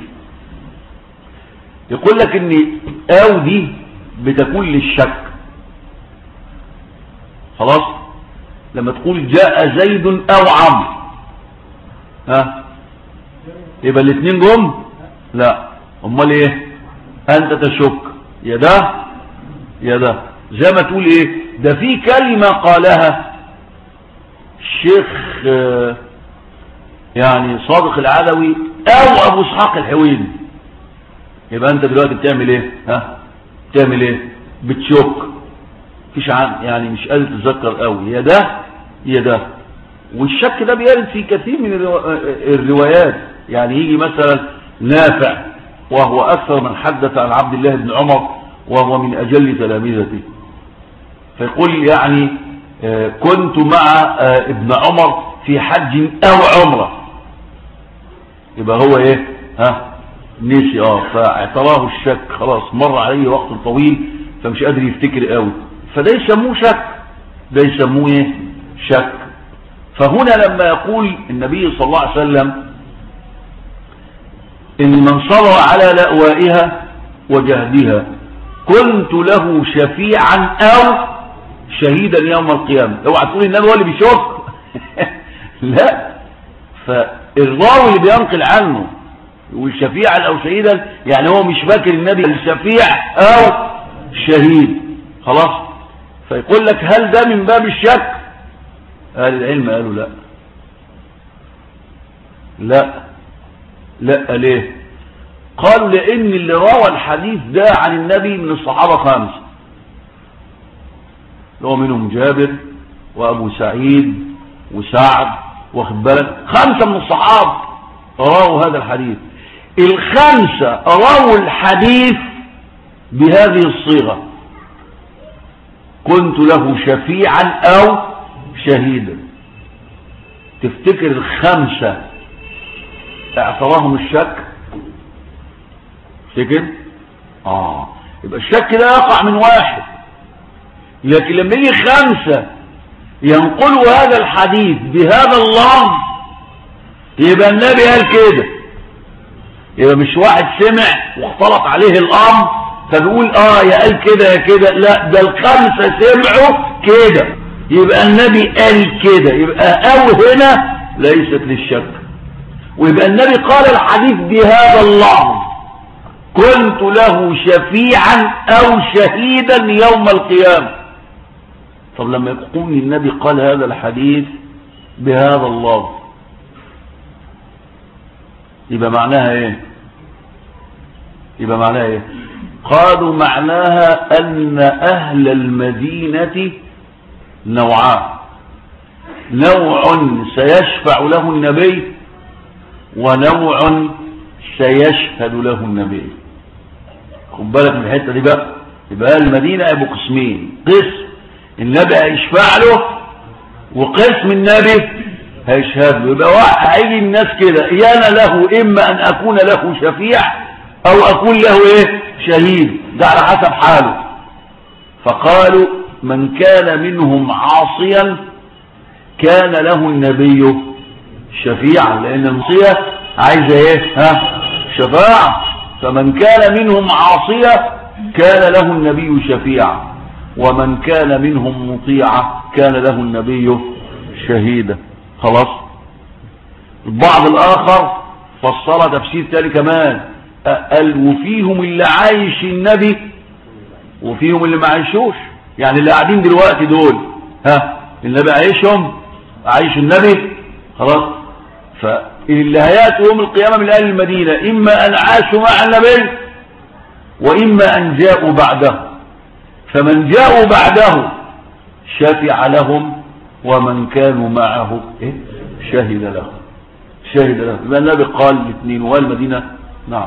يقول لك ان او دي بتكون للشك. خلاص، لما تقول جاء زيد او عمرو، ها يبقى الاثنين جم؟ لا، امال ايه؟ انت تشك يا ده يا ده. زي ما تقول ايه، ده في كلمة قالها الشيخ يعني صادق العدوي او ابو اسحاق الحويني، يبقى انت دلوقتي بتعمل ايه؟ ها بتعمل ايه؟ بتشك، مفيش عن يعني مش قادر تتذكر قوي، يا ده يا ده. والشك ده بيرد في كثير من الروايات. يعني يجي مثلا نافع وهو اكثر من حدث عن عبد الله بن عمر وهو من اجل تلاميذته، فيقول يعني كنت مع ابن عمر في حج او عمره، يبقى هو ايه؟ ها نسي. اه فاعتراه الشك، خلاص مر عليه وقت طويل فمش قادر يفتكر قوي، فده يسموه شك، ده يسموه ايه؟ شك. فهنا لما يقول النبي صلى الله عليه وسلم ان من صبر على لأوائها وجهدها كنت له شفيعا او شهيدا يوم القيامة. اوعى تقول النبي هو اللي بيشك لا، فالراوي اللي بينقل عنه والشفيعا او شهيدا يعني هو مش فاكر النبي الشفيع او شهيد. خلاص، فيقول لك هل ده من باب الشك؟ اهل العلم قالوا لا لا لا. ليه؟ قالوا لان اللي روى الحديث ده عن النبي من الصحابة خمسة، لو منهم جابر وابو سعيد وسعد، واخد بالك، خمسة من الصحابة رووا هذا الحديث. الخمسة رووا الحديث بهذه الصيغة: كنت له شفيعا او شهيدا. تفتكر الخمسة اعتراهم الشك؟ تفتكر؟ اه يبقى الشك ده يقع من واحد، لكن لما يجي خمسة ينقلوا هذا الحديث بهذا اللفظ يبقى النبي قال كده، يبقى مش واحد سمع واختلط عليه الامر فبيقول اه يا قال كده يا كده، لا ده الخمسة سمعوا كده يبقى النبي قال كده، يبقى او هنا ليست للشك، ويبقى النبي قال الحديث بهذا اللفظ: كنت له شفيعا او شهيدا يوم القيامة. طب لما يكون النبي قال هذا الحديث بهذا اللفظ يبقى معناها ايه؟ يبقى معناها ايه؟ قالوا معناها أن أهل المدينة نوعان، نوع سيشفع له النبي ونوع سيشهد له النبي. خد بالك من الحته دي بقى. يبقى اهل المدينه ابو قسمين، قسم النبي هيشفع له وقسم النبي هيشهد له. يبقى هيجي الناس كده يانا له اما ان اكون له شفيع او اكون له ايه شهيد، ده على حسب حاله. فقالوا من كان منهم عاصيا كان له النبي شفيعا، لان المعصيه عايزه ايه ها شفاعه. فمن كان منهم عاصيه كان له النبي شفيعا، ومن كان منهم مطيعا كان له النبي شهيدا. خلاص. البعض الاخر فسر تفسير تاني كمان، قال وفيهم اللي عايش النبي وفيهم اللي ما عايشوش. يعني اللي قاعدين دلوقتي دول ها النبي عايشهم عايش النبي خلاص. فاللي هياتوا يوم القيامه من اهل المدينه اما ان عاشوا مع النبي واما ان جاءوا بعده. فمن جاءوا بعده شفع لهم، ومن كانوا معه إيه؟ شهد له شهد له. يبقى النبي قال الاثنين والمدينه نعم.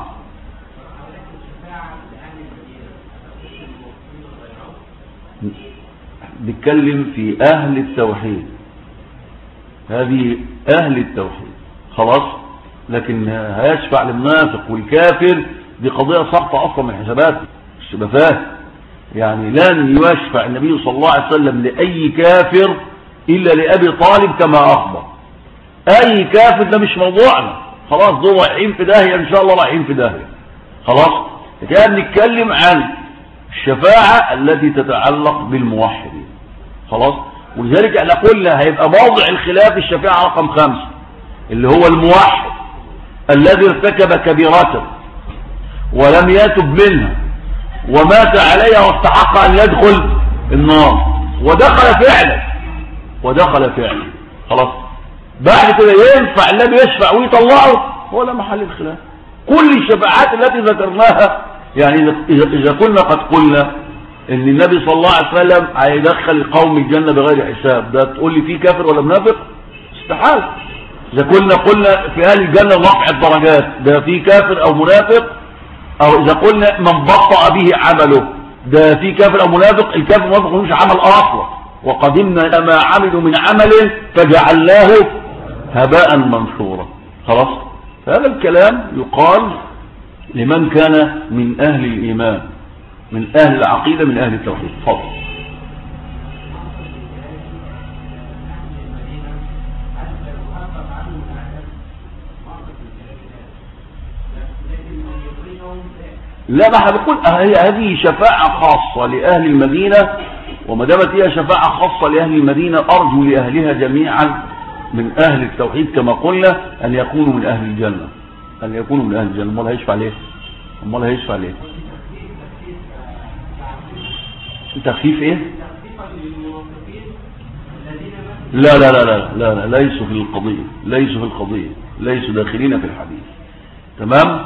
بيتكلم في اهل التوحيد، هذه اهل التوحيد خلاص. لكن هيشفع للمنافق والكافر دي قضيه ساقطه اصلا من حساباته، مش تبقى فاهم. يعني لن يشفع النبي صلى الله عليه وسلم لاي كافر الا لابي طالب كما اخبر. اي كافر ده مش موضوعنا خلاص، دول رايحين في داهيه ان شاء الله، رايحين في داهيه خلاص. كده بنتكلم عن الشفاعه التي تتعلق بالموحدين خلاص. ولذلك احنا قلنا هيبقى موضع الخلاف الشفاعه رقم خمسه اللي هو الموحد الذي ارتكب كبيرته ولم يتب منها ومات عليها واستحق ان يدخل النار ودخل فعلا ودخل فعلا خلاص. بعد كده ينفع النبي يشفع ويطلعه؟ هو لا محل الخلاف. كل الشفاعات التي ذكرناها، يعني اذا كنا قد قلنا ان النبي صلى الله عليه وسلم هيدخل القوم الجنه بغير حساب، ده تقول لي فيه كافر ولا منافق؟ استحاله. اذا كنا قلنا في اهل الجنه رفع الدرجات، ده فيه كافر او منافق؟ او اذا قلنا من بطأ به عمله، ده فيه كافر او منافق؟ الكافر والمنافق ملوش عمل اصلا. وقدمنا ما عملوا من عمل فجعلناه هباء منثورا خلاص. فهذا الكلام يقال لمن كان من اهل الايمان، من اهل العقيده، من اهل التوحيد. فضل لا، ما هنقول هذه شفاعه خاصه لاهل المدينه، وما دامت هي شفاعه خاصه لاهل المدينه ارجو لاهلها جميعا من اهل التوحيد كما قلنا ان يكونوا من اهل الجنه، ان يكونوا من اهل الجنه. امال هيشفع ليه؟ امال هيشفع ليه؟ تخفيف ايه؟ لا لا لا لا لا, لا ليسوا في القضيه، ليسوا في القضيه، ليسوا داخلين في الحديث. تمام.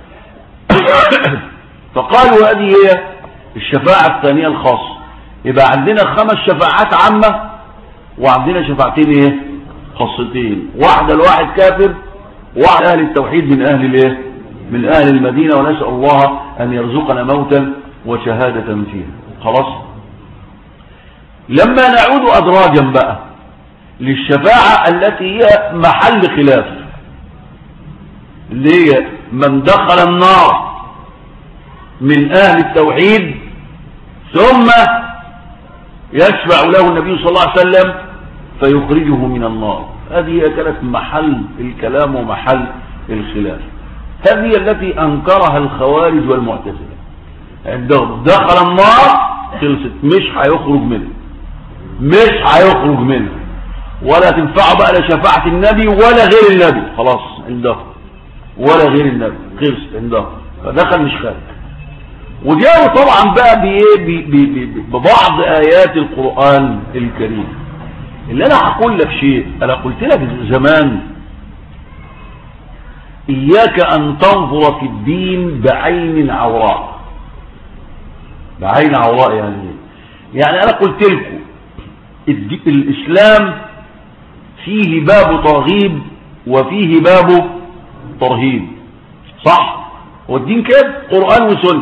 فقالوا هذه هي الشفاعه الثانيه الخاصه. يبقى عندنا خمس شفاعات عامه وعندنا شفاعتين ايه خاصتين، واحده لواحد كافر، واحد اهل التوحيد من اهل الايه من اهل المدينه. ونسال الله ان يرزقنا موتا وشهاده فيها خلاص. لما نعود ادراجا بقى للشفاعه التي هي محل خلاف، اللي هي من دخل النار من اهل التوحيد ثم يشفع له النبي صلى الله عليه وسلم فيخرجه من النار. هذه كانت محل الكلام ومحل الخلاف. هذه التي انكرها الخوارج والمعتزله. عندهم دخل النار خلصت، مش هيخرج منه، مش هيخرج منه، ولا تنفعه بقى لا شفاعه النبي ولا غير النبي، خلاص عندهم، ولا غير النبي، خلصت عندهم، فدخل مش خارج. وجاءوا طبعا بقى بايه ببعض ايات القرآن الكريم. اللي انا هقول لك شيء، انا قلت لك زمان اياك ان تنظر في الدين بعين عوراء. بعين عوراء يعني يعني انا قلت لكم الاسلام فيه باب ترغيب وفيه باب ترهيب، صح؟ والدين كده قرآن وسنة.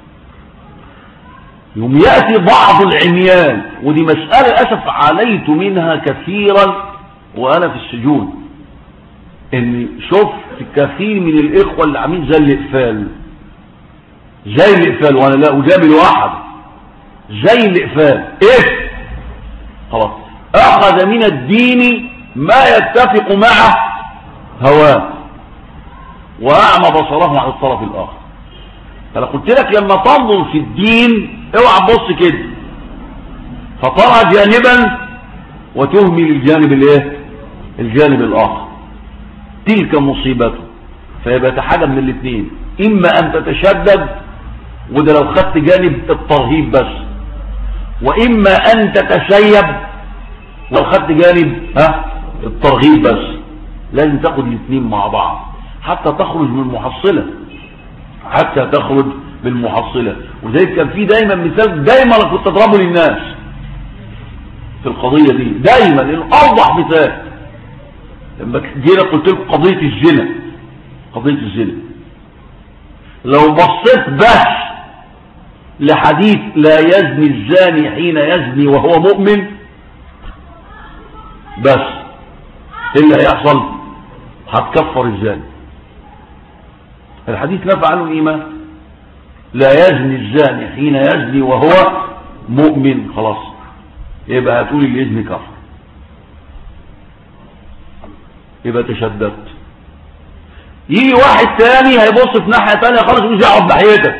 يوم يأتي بعض العميان، ودي مسألة أسف عليت منها كثيرا وأنا في السجون، إني شفت كثير من الإخوة اللي عاملين زي الإقفال، زي الإقفال، وأنا لا أجامل واحد، زي الإقفال. إيه؟ خلاص أخذ من الدين ما يتفق مع هواه وأعمى بصره عن الطرف الآخر. فأنا قلت لك لما تنظر في الدين اوعى تبص كده فترى جانبا وتهمل الجانب الايه الجانب الآخر، تلك مصيبته. فيبقى تحاجة من الاثنين، إما أن تتشدد وده لو خدت جانب الترهيب بس، وإما أن تتسيب لو خدت جانب ها الترغيب بس. لازم تاخد الاثنين مع بعض حتى تخرج من المحصلة، حتى تخرج بالمحصلة. وذلك كان في دايما مثال دايما انا كنت اضربه للناس في القضية دي، دايما الأوضح مثال لما جينا قلت لكم قضية الزنا، قضية الزنا لو بصيت بس لحديث لا يزني الزاني حين يزني وهو مؤمن بس، ايه اللي هيحصل؟ هتكفر الزاني. الحديث نفى عنه الإيمان، لا يزني الزاني حين يزني وهو مؤمن، خلاص يبقى هتقول اللي يزني كفر، يبقى تشددت. يجي واحد تاني هيبص في ناحية تانية خالص مش يقعد ناحيتك.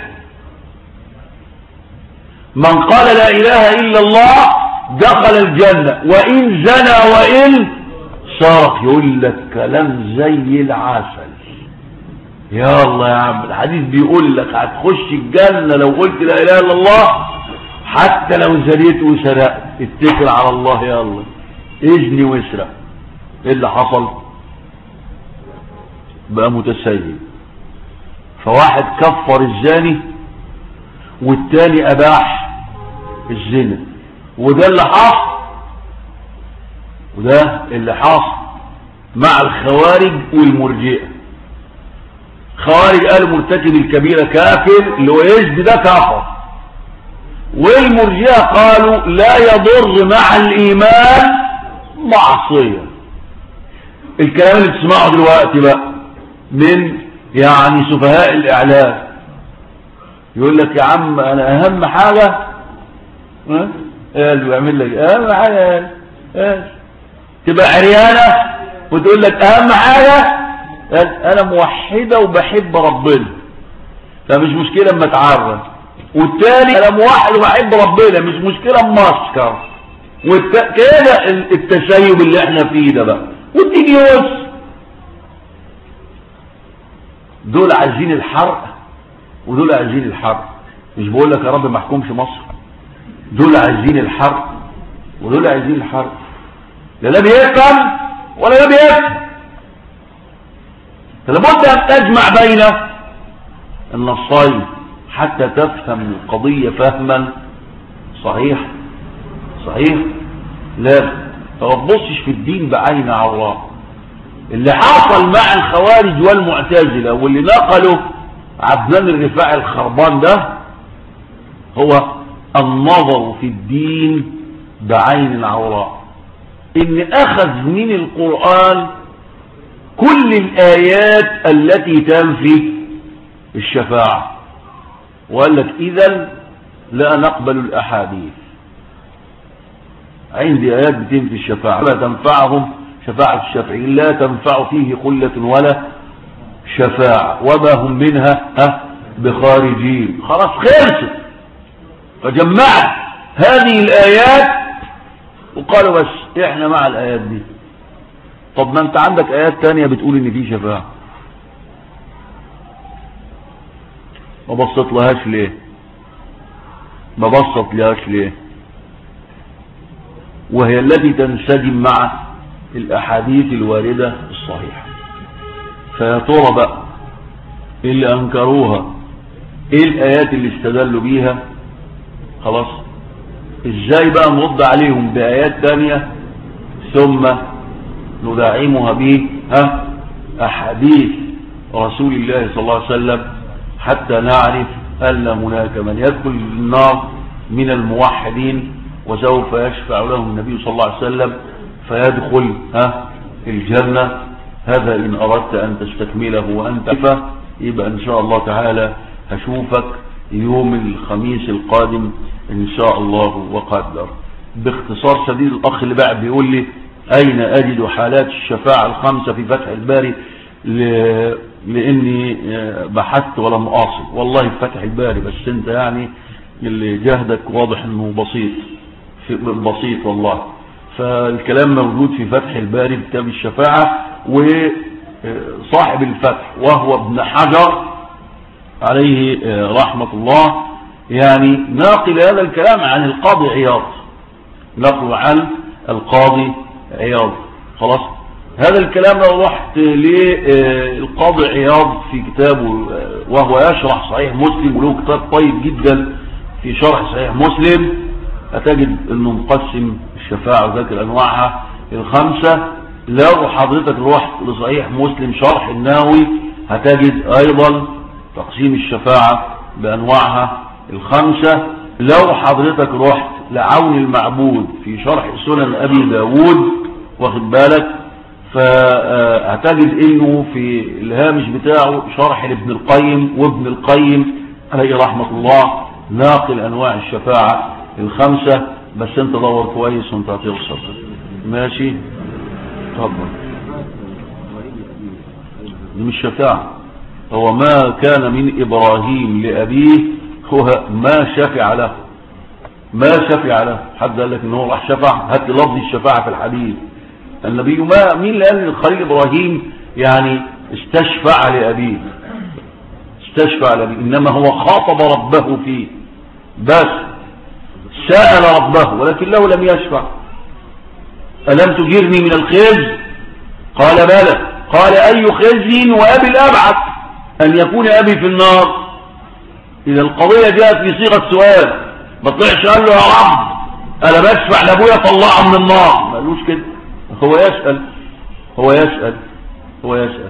من قال لا إله إلا الله دخل الجنة وإن زنى وإن سرق. يقول لك كلام زي العسل. يا الله يا عم، الحديث بيقول لك هتخش الجنة لو قلت لا إله إلا الله حتى لو زنيت وسرقت. اتكل على الله يا الله، اجني واسرق. ايه اللي حصل؟ بقى متسيب. فواحد كفر الزاني والتاني أباح الزنا، وده اللي حصل وده اللي حصل مع الخوارج والمرجئة. خوارج قالوا مرتكب الكبيرة كافر، اللي هو يزني ده كافر، والمرجئة قالوا لا يضر مع الإيمان معصية. الكلام اللي تسمعه دلوقتي بقى من يعني سفهاء الإعلام، يقول لك يا عم أنا أهم حاجة ها قال ويعمل لك أهم حاجة قال تبقى عريانة وتقول لك أهم حاجة انا موحدة وبحب ربنا، فمش مشكلة اما اتعرف. والتاني انا موحد وبحب ربنا، مش مشكلة اما اسكر. كده التسيب اللي احنا فيه ده بقى. وتيجي وس دول عايزين الحرق ودول عايزين الحرق. مش بقول لك يا رب ما احكمش مصر، دول عايزين الحرق ودول عايزين الحرق. لا ده بيفهم ولا ده بيفهم. فلابد أن تجمع بين النصين حتى تفهم القضية فهما صحيح صحيح. لا تغبصش في الدين بعين عوراء. اللي حصل مع الخوارج والمعتزلة واللي نقله عبدان الرفاعي الخربان ده هو النظر في الدين بعين عوراء، ان اخذ من القرآن كل الآيات التي تنفي الشفاعة، وقال لك إذن لا نقبل الأحاديث. عندي آيات بتنفي الشفاعة، لا تنفعهم شفاعة الشافعين، لا تنفع فيه خلة ولا شفاعة وما هم منها بخارجين. خلاص خلصت. فجمعت هذه الآيات وقالوا بس احنا مع الآيات دي. طب ما انت عندك آيات تانية بتقول ان في شفاعة، ما بسط لهاش ليه ما بسط لهاش ليه وهي التي تنسجم مع الأحاديث الواردة الصحيحة. فيا ترى بقى اللي أنكروها ايه الآيات اللي استدلوا بيها خلاص. ازاي بقى نرد عليهم بآيات تانية ثم ندعمها به ها أحاديث رسول الله صلى الله عليه وسلم حتى نعرف أن هناك من يدخل النار من الموحدين وسوف يشفع لهم النبي صلى الله عليه وسلم فيدخل ها الجنة. هذا إن أردت أن تستكمله وأن تعرفه يبقى إن شاء الله تعالى هشوفك يوم الخميس القادم إن شاء الله وقدر. باختصار شديد الأخ اللي بعد بيقول لي أين أجد حالات الشفاعة الخمسة في فتح الباري، لأني بحثت ولم أصل والله في فتح الباري، بس أنت يعني اللي جهدك واضح أنه بسيط بسيط والله. فالكلام موجود في فتح الباري كتاب الشفاعة، وصاحب الفتح وهو ابن حجر عليه رحمة الله يعني ناقل هذا الكلام عن القاضي عياض، نقل عن القاضي عياض. خلاص هذا الكلام لو رحت للقاضي عياض في كتابه وهو يشرح صحيح مسلم، وله كتاب طيب جدا في شرح صحيح مسلم، هتجد انه مقسم الشفاعة وذكر انواعها الخمسة. لو حضرتك رحت لصحيح مسلم شرح النووي هتجد ايضا تقسيم الشفاعة بانواعها الخمسة. لو حضرتك رحت لعون المعبود في شرح سنن ابي داود واخد بالك، فهتجد انه في الهامش بتاعه شرح لابن القيم، وابن القيم عليه رحمة الله ناقل انواع الشفاعة الخمسة. بس انت دور كويس وانت هتوصل ماشي. اتفضل. دي مش شفاعة، هو ما كان من ابراهيم لابيه هو ما شفع له، ما شفع له. حد قال لك ان هو راح شفع؟ هات لفظ الشفاعة في الحديث. النبي ما مين اللي قال الخليل ابراهيم يعني استشفع لابيه؟ استشفع لابيه، انما هو خاطب ربه فيه بس، سأل ربه ولكن له لم يشفع. ألم تجرني من الخزي؟ قال بلى. قال أي خزي وأبي الأبعد أن يكون أبي في النار. إذا القضية جاءت في صيغة سؤال، ما طلعش قال له يا رب أنا بشفع لأبويا طلعه من النار، ما قالوش كده. هو يسأل هو يسأل هو يسأل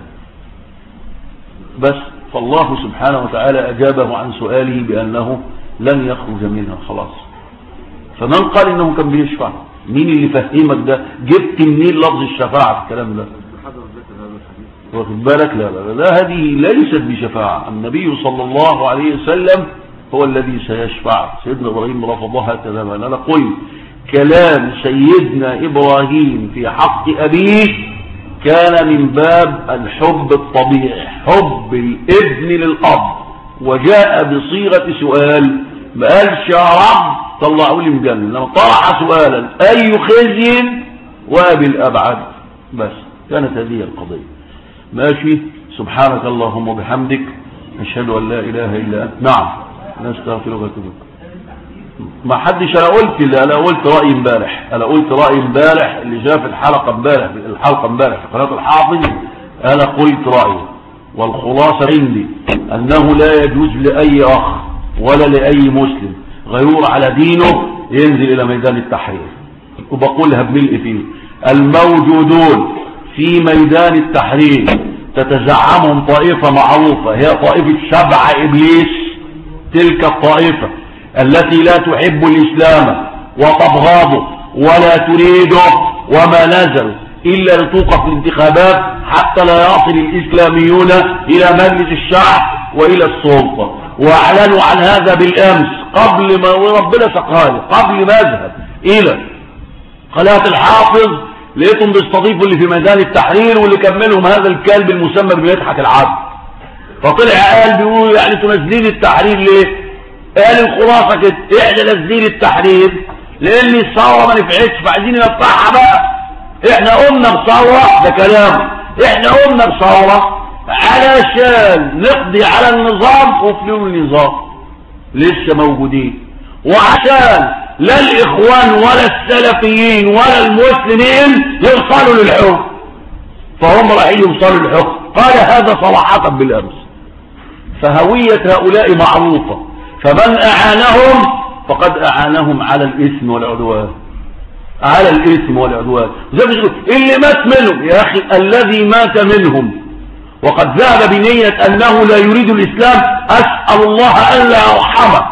بس. فالله سبحانه وتعالى أجابه عن سؤاله بأنه لن يخرج منها خلاص. فمن قال إنه كان بيشفع؟ مين اللي فهمك ده؟ جبت منين لفظ الشفاعة في الكلام ده؟ واخد بالك؟ لا لا لا، هذه ليست بشفاعة. النبي صلى الله عليه وسلم هو الذي سيشفع. سيدنا إبراهيم رفضها تماما. أنا قلت كلام سيدنا إبراهيم في حق أبيه كان من باب الحب الطبيعي، حب الابن للأب، وجاء بصيغة سؤال. ما قالش يا رب طلعوا لي من الجنة، لما طرح سؤالا أي خزي وأبي الأبعد بس. كانت هذه القضية ماشي. سبحانك اللهم وبحمدك أشهد أن لا إله إلا أنت. نعم نستغفرك ونتوب. ما حدش انا قلت اللي انا قلت رايي امبارح، انا قلت رايي امبارح اللي شاف الحلقه امبارح الحلقه امبارح في قناه الحافظ، انا قلت رايي والخلاصه عندي انه لا يجوز لاي اخ ولا لاي مسلم غيور على دينه ينزل الى ميدان التحرير. وبقولها بملء فيه، الموجودون في ميدان التحرير تتزعمهم طائفه معروفه هي طائفه سبع ابليس، تلك الطائفه التي لا تحب الإسلام وتبغضه ولا تريده، وما نزل إلا لتوقف الانتخابات حتى لا يصل الإسلاميون إلى مجلس الشعب وإلى السلطة. وأعلنوا عن هذا بالأمس قبل ما ربنا سقالي قبل ما أذهب إلى قناة الحافظ، لقيتهم بيستضيفوا اللي في ميدان التحرير واللي كملهم هذا الكلب المسمى بمدحت العبد. فطلع قال بيقولوا يعني تنزلين التحرير ليه؟ قال الخلاصة كده، احنا نازلين التحرير لان الثورة ما نفعتش فعايزين نفتحها بقى. احنا قمنا بثورة، ده كلام، احنا قمنا بثورة علشان نقضي على النظام وفلول النظام لسه موجودين، وعشان لا الاخوان ولا السلفيين ولا المسلمين يوصلوا للحكم، فهم رايحين يوصلوا للحكم. قال هذا صراحة بالامس. فهوية هؤلاء معروفة، فمن أعانهم فقد أعانهم على الإثم والعدوان، على الإثم والعدوان. اللي مات منهم يا أخي، الذي مات منهم وقد ذهب بنية أنه لا يريد الإسلام، أسأل الله أن لا يرحمه.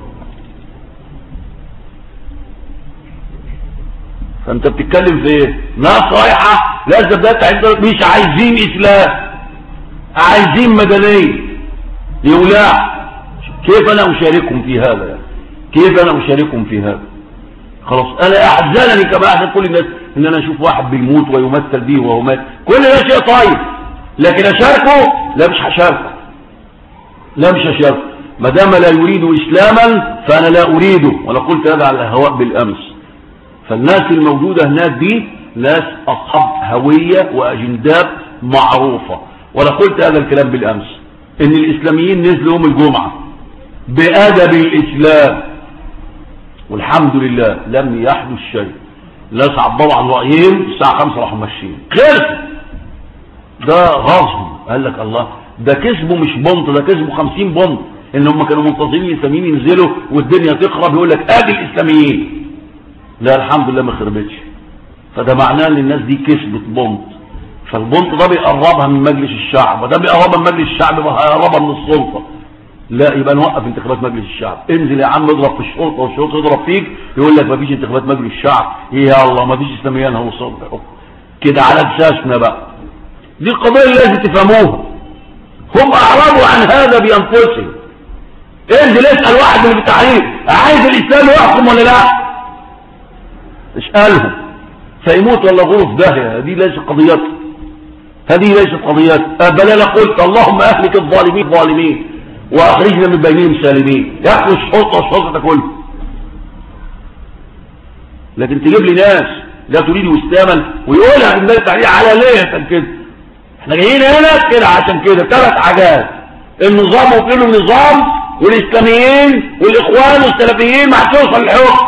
فأنت بتتكلم في إيه؟ ناس رايحة لازم ده مش عايزين إسلام، عايزين مدنية يولع. كيف أنا أشاركهم في هذا يعني؟ كيف أنا أشاركهم في هذا؟ خلاص أنا أحزنني كما أحزن كل الناس إن أنا أشوف واحد بيموت ويمثل به وهو مات، كل ده شيء طيب، لكن أشاركه؟ لا مش هشاركه، لا مش هشاركه ما دام لا يريد إسلاما فأنا لا أريده. وأنا قلت هذا على الهواء بالأمس. فالناس الموجودة هناك دي ناس أصحاب هوية وأجندات معروفة. وأنا قلت هذا الكلام بالأمس إن الإسلاميين نزلوا يوم الجمعة بأدب الإسلام والحمد لله لم يحدث شيء. الناس عبروا عن رأيهم الساعة خمسة راحوا ماشيين، خلص. ده غصب. قال لك الله ده كسبوا مش بنط، ده كسبوا خمسين بنط، ان هم كانوا منتظرين الاسلاميين ينزلوا والدنيا تخرب يقول لك ادي الاسلاميين. لا الحمد لله ما خربتش. فده معناه ان الناس دي كسبت بنط. فالبنط ده بيقربها من مجلس الشعب، وده بيقربها من مجلس الشعب بيقربها من السلطه. لا يبقى نوقف انتخابات مجلس الشعب. انزل يا عم اضرب في الشرطه والشرطه يضرب فيك، يقول لك ما فيش انتخابات مجلس الشعب. يا الله ما فيش اسلاميين هوصل كده على اساسنا بقى. دي القضيه اللي لازم تفهموها. هم اعرضوا عن هذا بانفسهم. انزل اسال واحد من التعليم عايز الاسلام يحكم ولا لا؟ اسالهم فيموت ولا غرف داهيه. هذه ليست قضيتي، هذه ليست قضيتي. بل انا قلت اللهم اهلك الظالمين ظالمين واخرجنا من بينهم سالمين. ياخذ الشرطه والشرطه كله. لكن تجيب لي ناس لا تريد اسلاما ويقولها الناس عليه على ليه كده. احنا جايين هنا كده عشان كده ثلاث حاجات: النظام وكله النظام، والاسلاميين والاخوان والسلفيين ما هتوصل للحكم.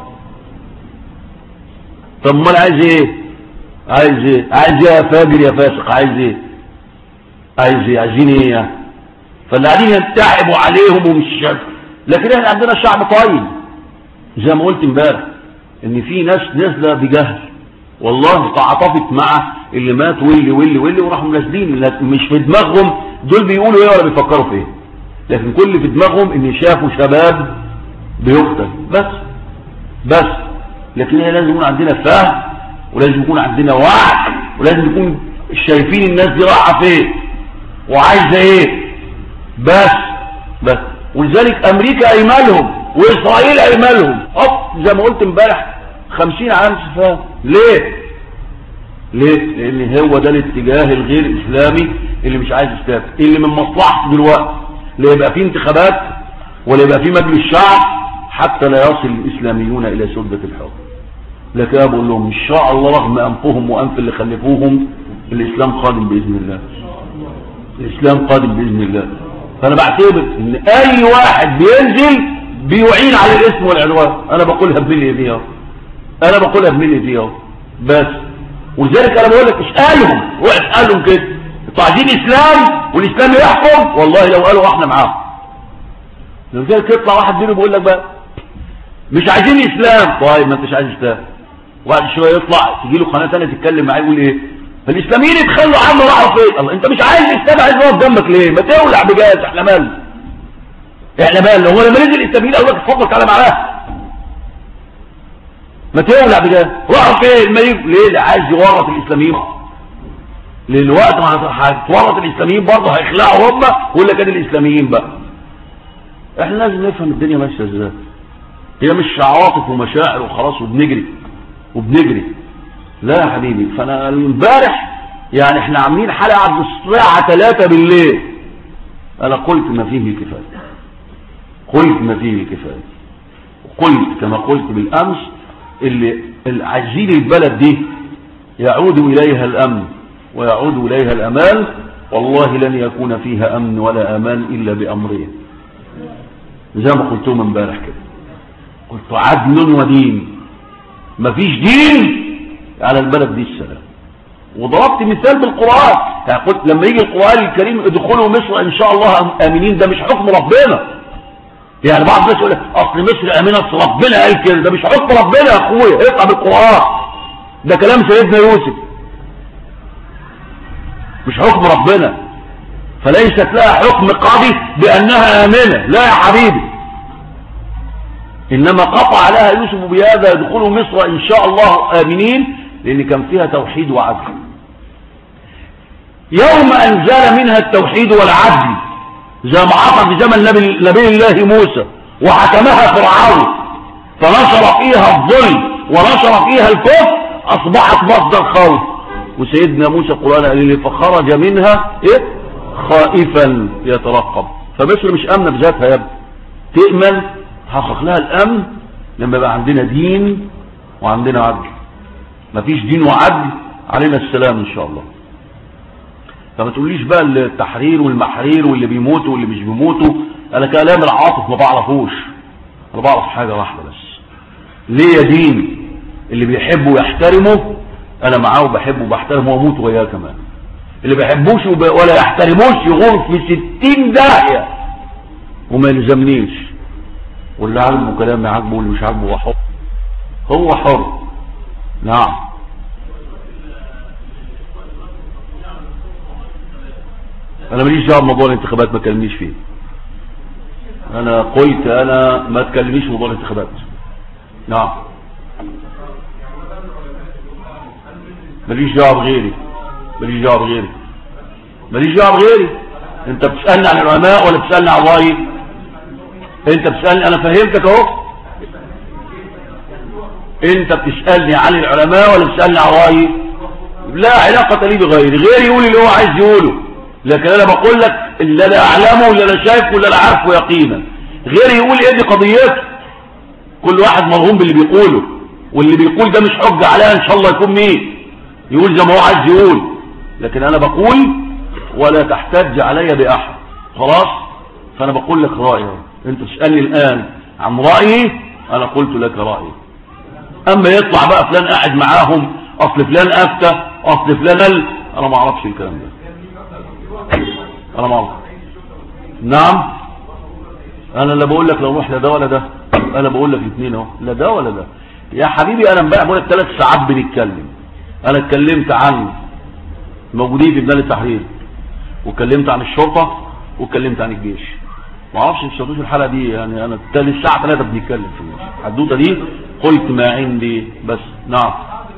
طب امال عايز ايه؟ عايز ايه؟ عايز ايه يا فاجر يا فاسق؟ عايز ايه؟ عايز ايه؟ عايزين ايه يعني؟ فاللي قاعدين ينتحبوا عليهم ومش شايف. لكن احنا عندنا شعب طيب زي ما قلت امبارح ان في ناس نازله بجهل والله تعاطفت مع اللي مات واللي واللي واللي وراحوا نازلين. مش في دماغهم دول بيقولوا ايه ولا بيفكروا في ايه، لكن كل في دماغهم ان شافوا شباب بيقتل بس بس. لكن لازم يكون عندنا فهم، ولازم يكون عندنا وعي، ولازم يكون شايفين الناس دي رايحه فين وعايزه ايه بس بس. ولذلك امريكا ايمالهم واسرائيل ايمالهم هوب زي ما قلت امبارح خمسين عام سفاه. ليه؟ ليه؟ لان هو ده الاتجاه الغير اسلامي اللي مش عايز اسلام، اللي من مصلحته دلوقتي لا يبقى فيه انتخابات ولا يبقى فيه مجلس شعب حتى لا يصل الاسلاميون الى سلطه الحكم. لكن انا بقول لهم ان شاء الله رغم انفهم وانف اللي خلفوهم الاسلام قادم باذن الله، الاسلام قادم باذن الله. فانا بعتبر ان اي واحد بينزل بيعين على الاسم والعدوان. انا بقولها بملي دي اهو، انا بقولها بملي دي اهو بس. ولذلك انا بقول لك اسالهم واسالهم كده انتوا عايزين اسلام والاسلام يحكم؟ والله لو قالوا احنا معاهم. لذلك يطلع واحد منهم بيقول لك بقى مش عايزين اسلام. طيب ما انتش عايز اسلام، وبعد شويه يطلع تجي له قناه ثانيه تتكلم معاه يقول ايه فالاسلاميين يتخلوا عنه راحوا فين؟ الله انت مش عايز اسلام عايز نقف جنبك ليه؟ ما تولع بجاز. احنا مالنا احنا مالنا؟ هو لما نزل الاسلاميين قالوا لك اتفضل تعالى معاه؟ ما تولع بجاز. راحوا فين؟ ما يجوا ليه؟ اللي عايز يورط الاسلاميين لان وقت ما هتورط الاسلاميين برضه هيخلعوا هم ويقول لك ادي الاسلاميين بقى. احنا لازم نفهم الدنيا ماشيه ازاي. هي مش عواطف ومشاعر وخلاص وبنجري وبنجري. لا يا حبيبي. فانا امبارح يعني احنا عاملين حلقه عند الساعه ثلاثة بالليل. انا قلت ما فيه الكفايه، قلت ما فيه الكفايه، وقلت كما قلت بالامس اللي عايزين البلد دي يعود اليها الامن ويعود اليها الامان، والله لن يكون فيها امن ولا امان الا بامرين زي ما قلتهم امبارح كده. قلت عدل ودين. مفيش دين على البلد دي السلام. وضربت مثال بالقرآن. يعني قلت لما يجي القرآن الكريم ادخلوا مصر ان شاء الله امنين، ده مش حكم ربنا، يعني بعض الناس يقول لك اصل مصر امنه، اصل ربنا قال كده. ده مش حكم ربنا يا اخويا، اقرا بالقران، ده كلام سيدنا يوسف، مش حكم ربنا. فليست لها حكم قاضي بانها امنه، لا يا حبيبي، انما قطع لها يوسف بهذا يدخلوا مصر ان شاء الله امنين، لان كان فيها توحيد وعدل. يوم انزل منها التوحيد والعدل زي ما حصل في زمن نبي الله موسى وحكمها فرعون، فنشر فيها الظلم ونشر فيها الكفر، اصبحت مصدر خوف. وسيدنا موسى القرآن قال لي فخرج منها ايه خائفا يترقب. فمصر مش امنه بذاتها يا ابني، تأمن تحقق لها الامن لما يبقى عندنا دين وعندنا عدل. مفيش دين وعدل علينا السلام ان شاء الله. فما تقوليش بقى التحرير والمحرير واللي بيموتوا واللي مش بيموتوا، انا كلام العاطف ما بعرفوش، انا بعرف حاجه واحده بس، ليه دين اللي بيحبه ويحترمه انا معاه وبحبه وبحترمه واموت وياه كمان. اللي بيحبوش ولا يحترموش يغور في ستين داهيه وما يلزمنيش. واللي عاجبه كلامي عاجبه واللي مش عاجبه هو حر، هو حر. نعم انا ماليش دعوه بموضوع الانتخابات، ما تكلمنيش فيه. انا قلت انا ما تكلمنيش في موضوع الانتخابات. نعم ماليش دعوه بغيري، ماليش دعوه بغيري، ماليش دعوه بغيري. انت بتسالني عن العلماء ولا بتسالني عن رايي؟ انت بتسالني، انا فهمتك اهو. انت بتسالني عن العلماء ولا بتسالني عن رايي؟ لا علاقه لي بغيري، غيري يقول اللي هو عايز يقوله، لكن انا بقول لك اللي انا اعلمه واللي انا شايفه واللي انا عارفه يقينا. غيري يقول ايه دي قضيته، كل واحد مرهون باللي بيقوله، واللي بيقول ده مش حجه عليها ان شاء الله يكون مين يقول زي ما هو عايز يقول. لكن انا بقول ولا تحتج علي باحد، خلاص. فانا بقول لك رايي، انت تسالني الان عن رايي، انا قلت لك رايي. اما يطلع بقى فلان قاعد معاهم، اصل فلان افتى، اصل فلان قال، انا ما اعرفش الكلام ده، انا ما اعرف. نعم انا اللي بقول لك لو نروح لا ده ولا ده، انا بقول لك الاثنين اهو، لا ده ولا ده يا حبيبي. انا امبارح بقول لك ثلاث ساعات بنتكلم، انا اتكلمت عن موجودين في بلاد التحرير، واتكلمت عن الشرطه، واتكلمت عن الجيش. ما اعرفش انتوا شفتوش الحلقه دي، يعني انا الثالث الساعه ثلاثة بنتكلم في الحدوته دي، قلت ما عندي بس. نعم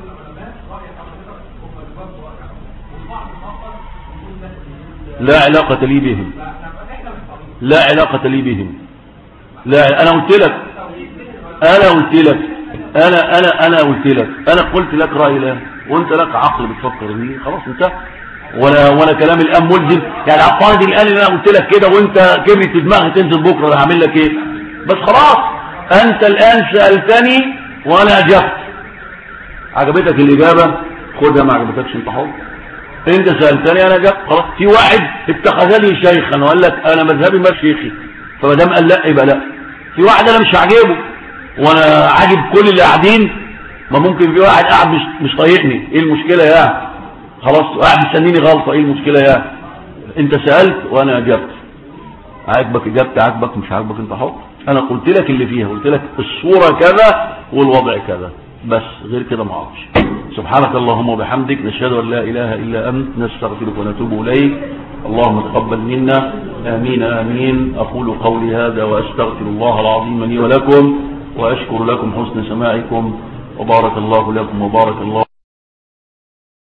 لا علاقه لي بهم، لا علاقه لي بهم، لا. انا قلت لك انا قلت لك انا انا انا قلت لك انا قلت لك راي لا، وانت لك عقل بتفكر بيه، خلاص انت. ولا ولا كلام الان ملزم، يعني عقائد الان اللي انا قلت لك كده وانت كبرت في دماغك تنزل بكره انا هعمل لك ايه؟ بس خلاص انت الان سالتني وانا اجبت، عجبتك الاجابه خدها، ما عجبتكش انت حر. انت سالتني انا اجبت، خلاص. في واحد اتخذني شيخا وقال لك انا مذهبي ما شيخي، فما دام قال لا يبقى لا. في واحد انا مش عاجبه وانا عاجب كل اللي قاعدين، ما ممكن في واحد قاعد مش مش طايقني، ايه المشكله يا خلاص، قاعد مستنيني غلطه، ايه المشكله يا انت سالت وانا اجبت، عاجبك اجابتي، عاجبك مش عاجبك انت حر. انا قلت لك اللي فيها، قلت لك الصوره كذا والوضع كذا، بس غير كده ما اعرفش. سبحانك اللهم وبحمدك، نشهد ان لا اله الا انت، نستغفرك ونتوب اليك. اللهم تقبل منا، امين امين. اقول قولي هذا واستغفر الله العظيم لي ولكم، واشكر لكم حسن سماعكم، وبارك الله لكم وبارك الله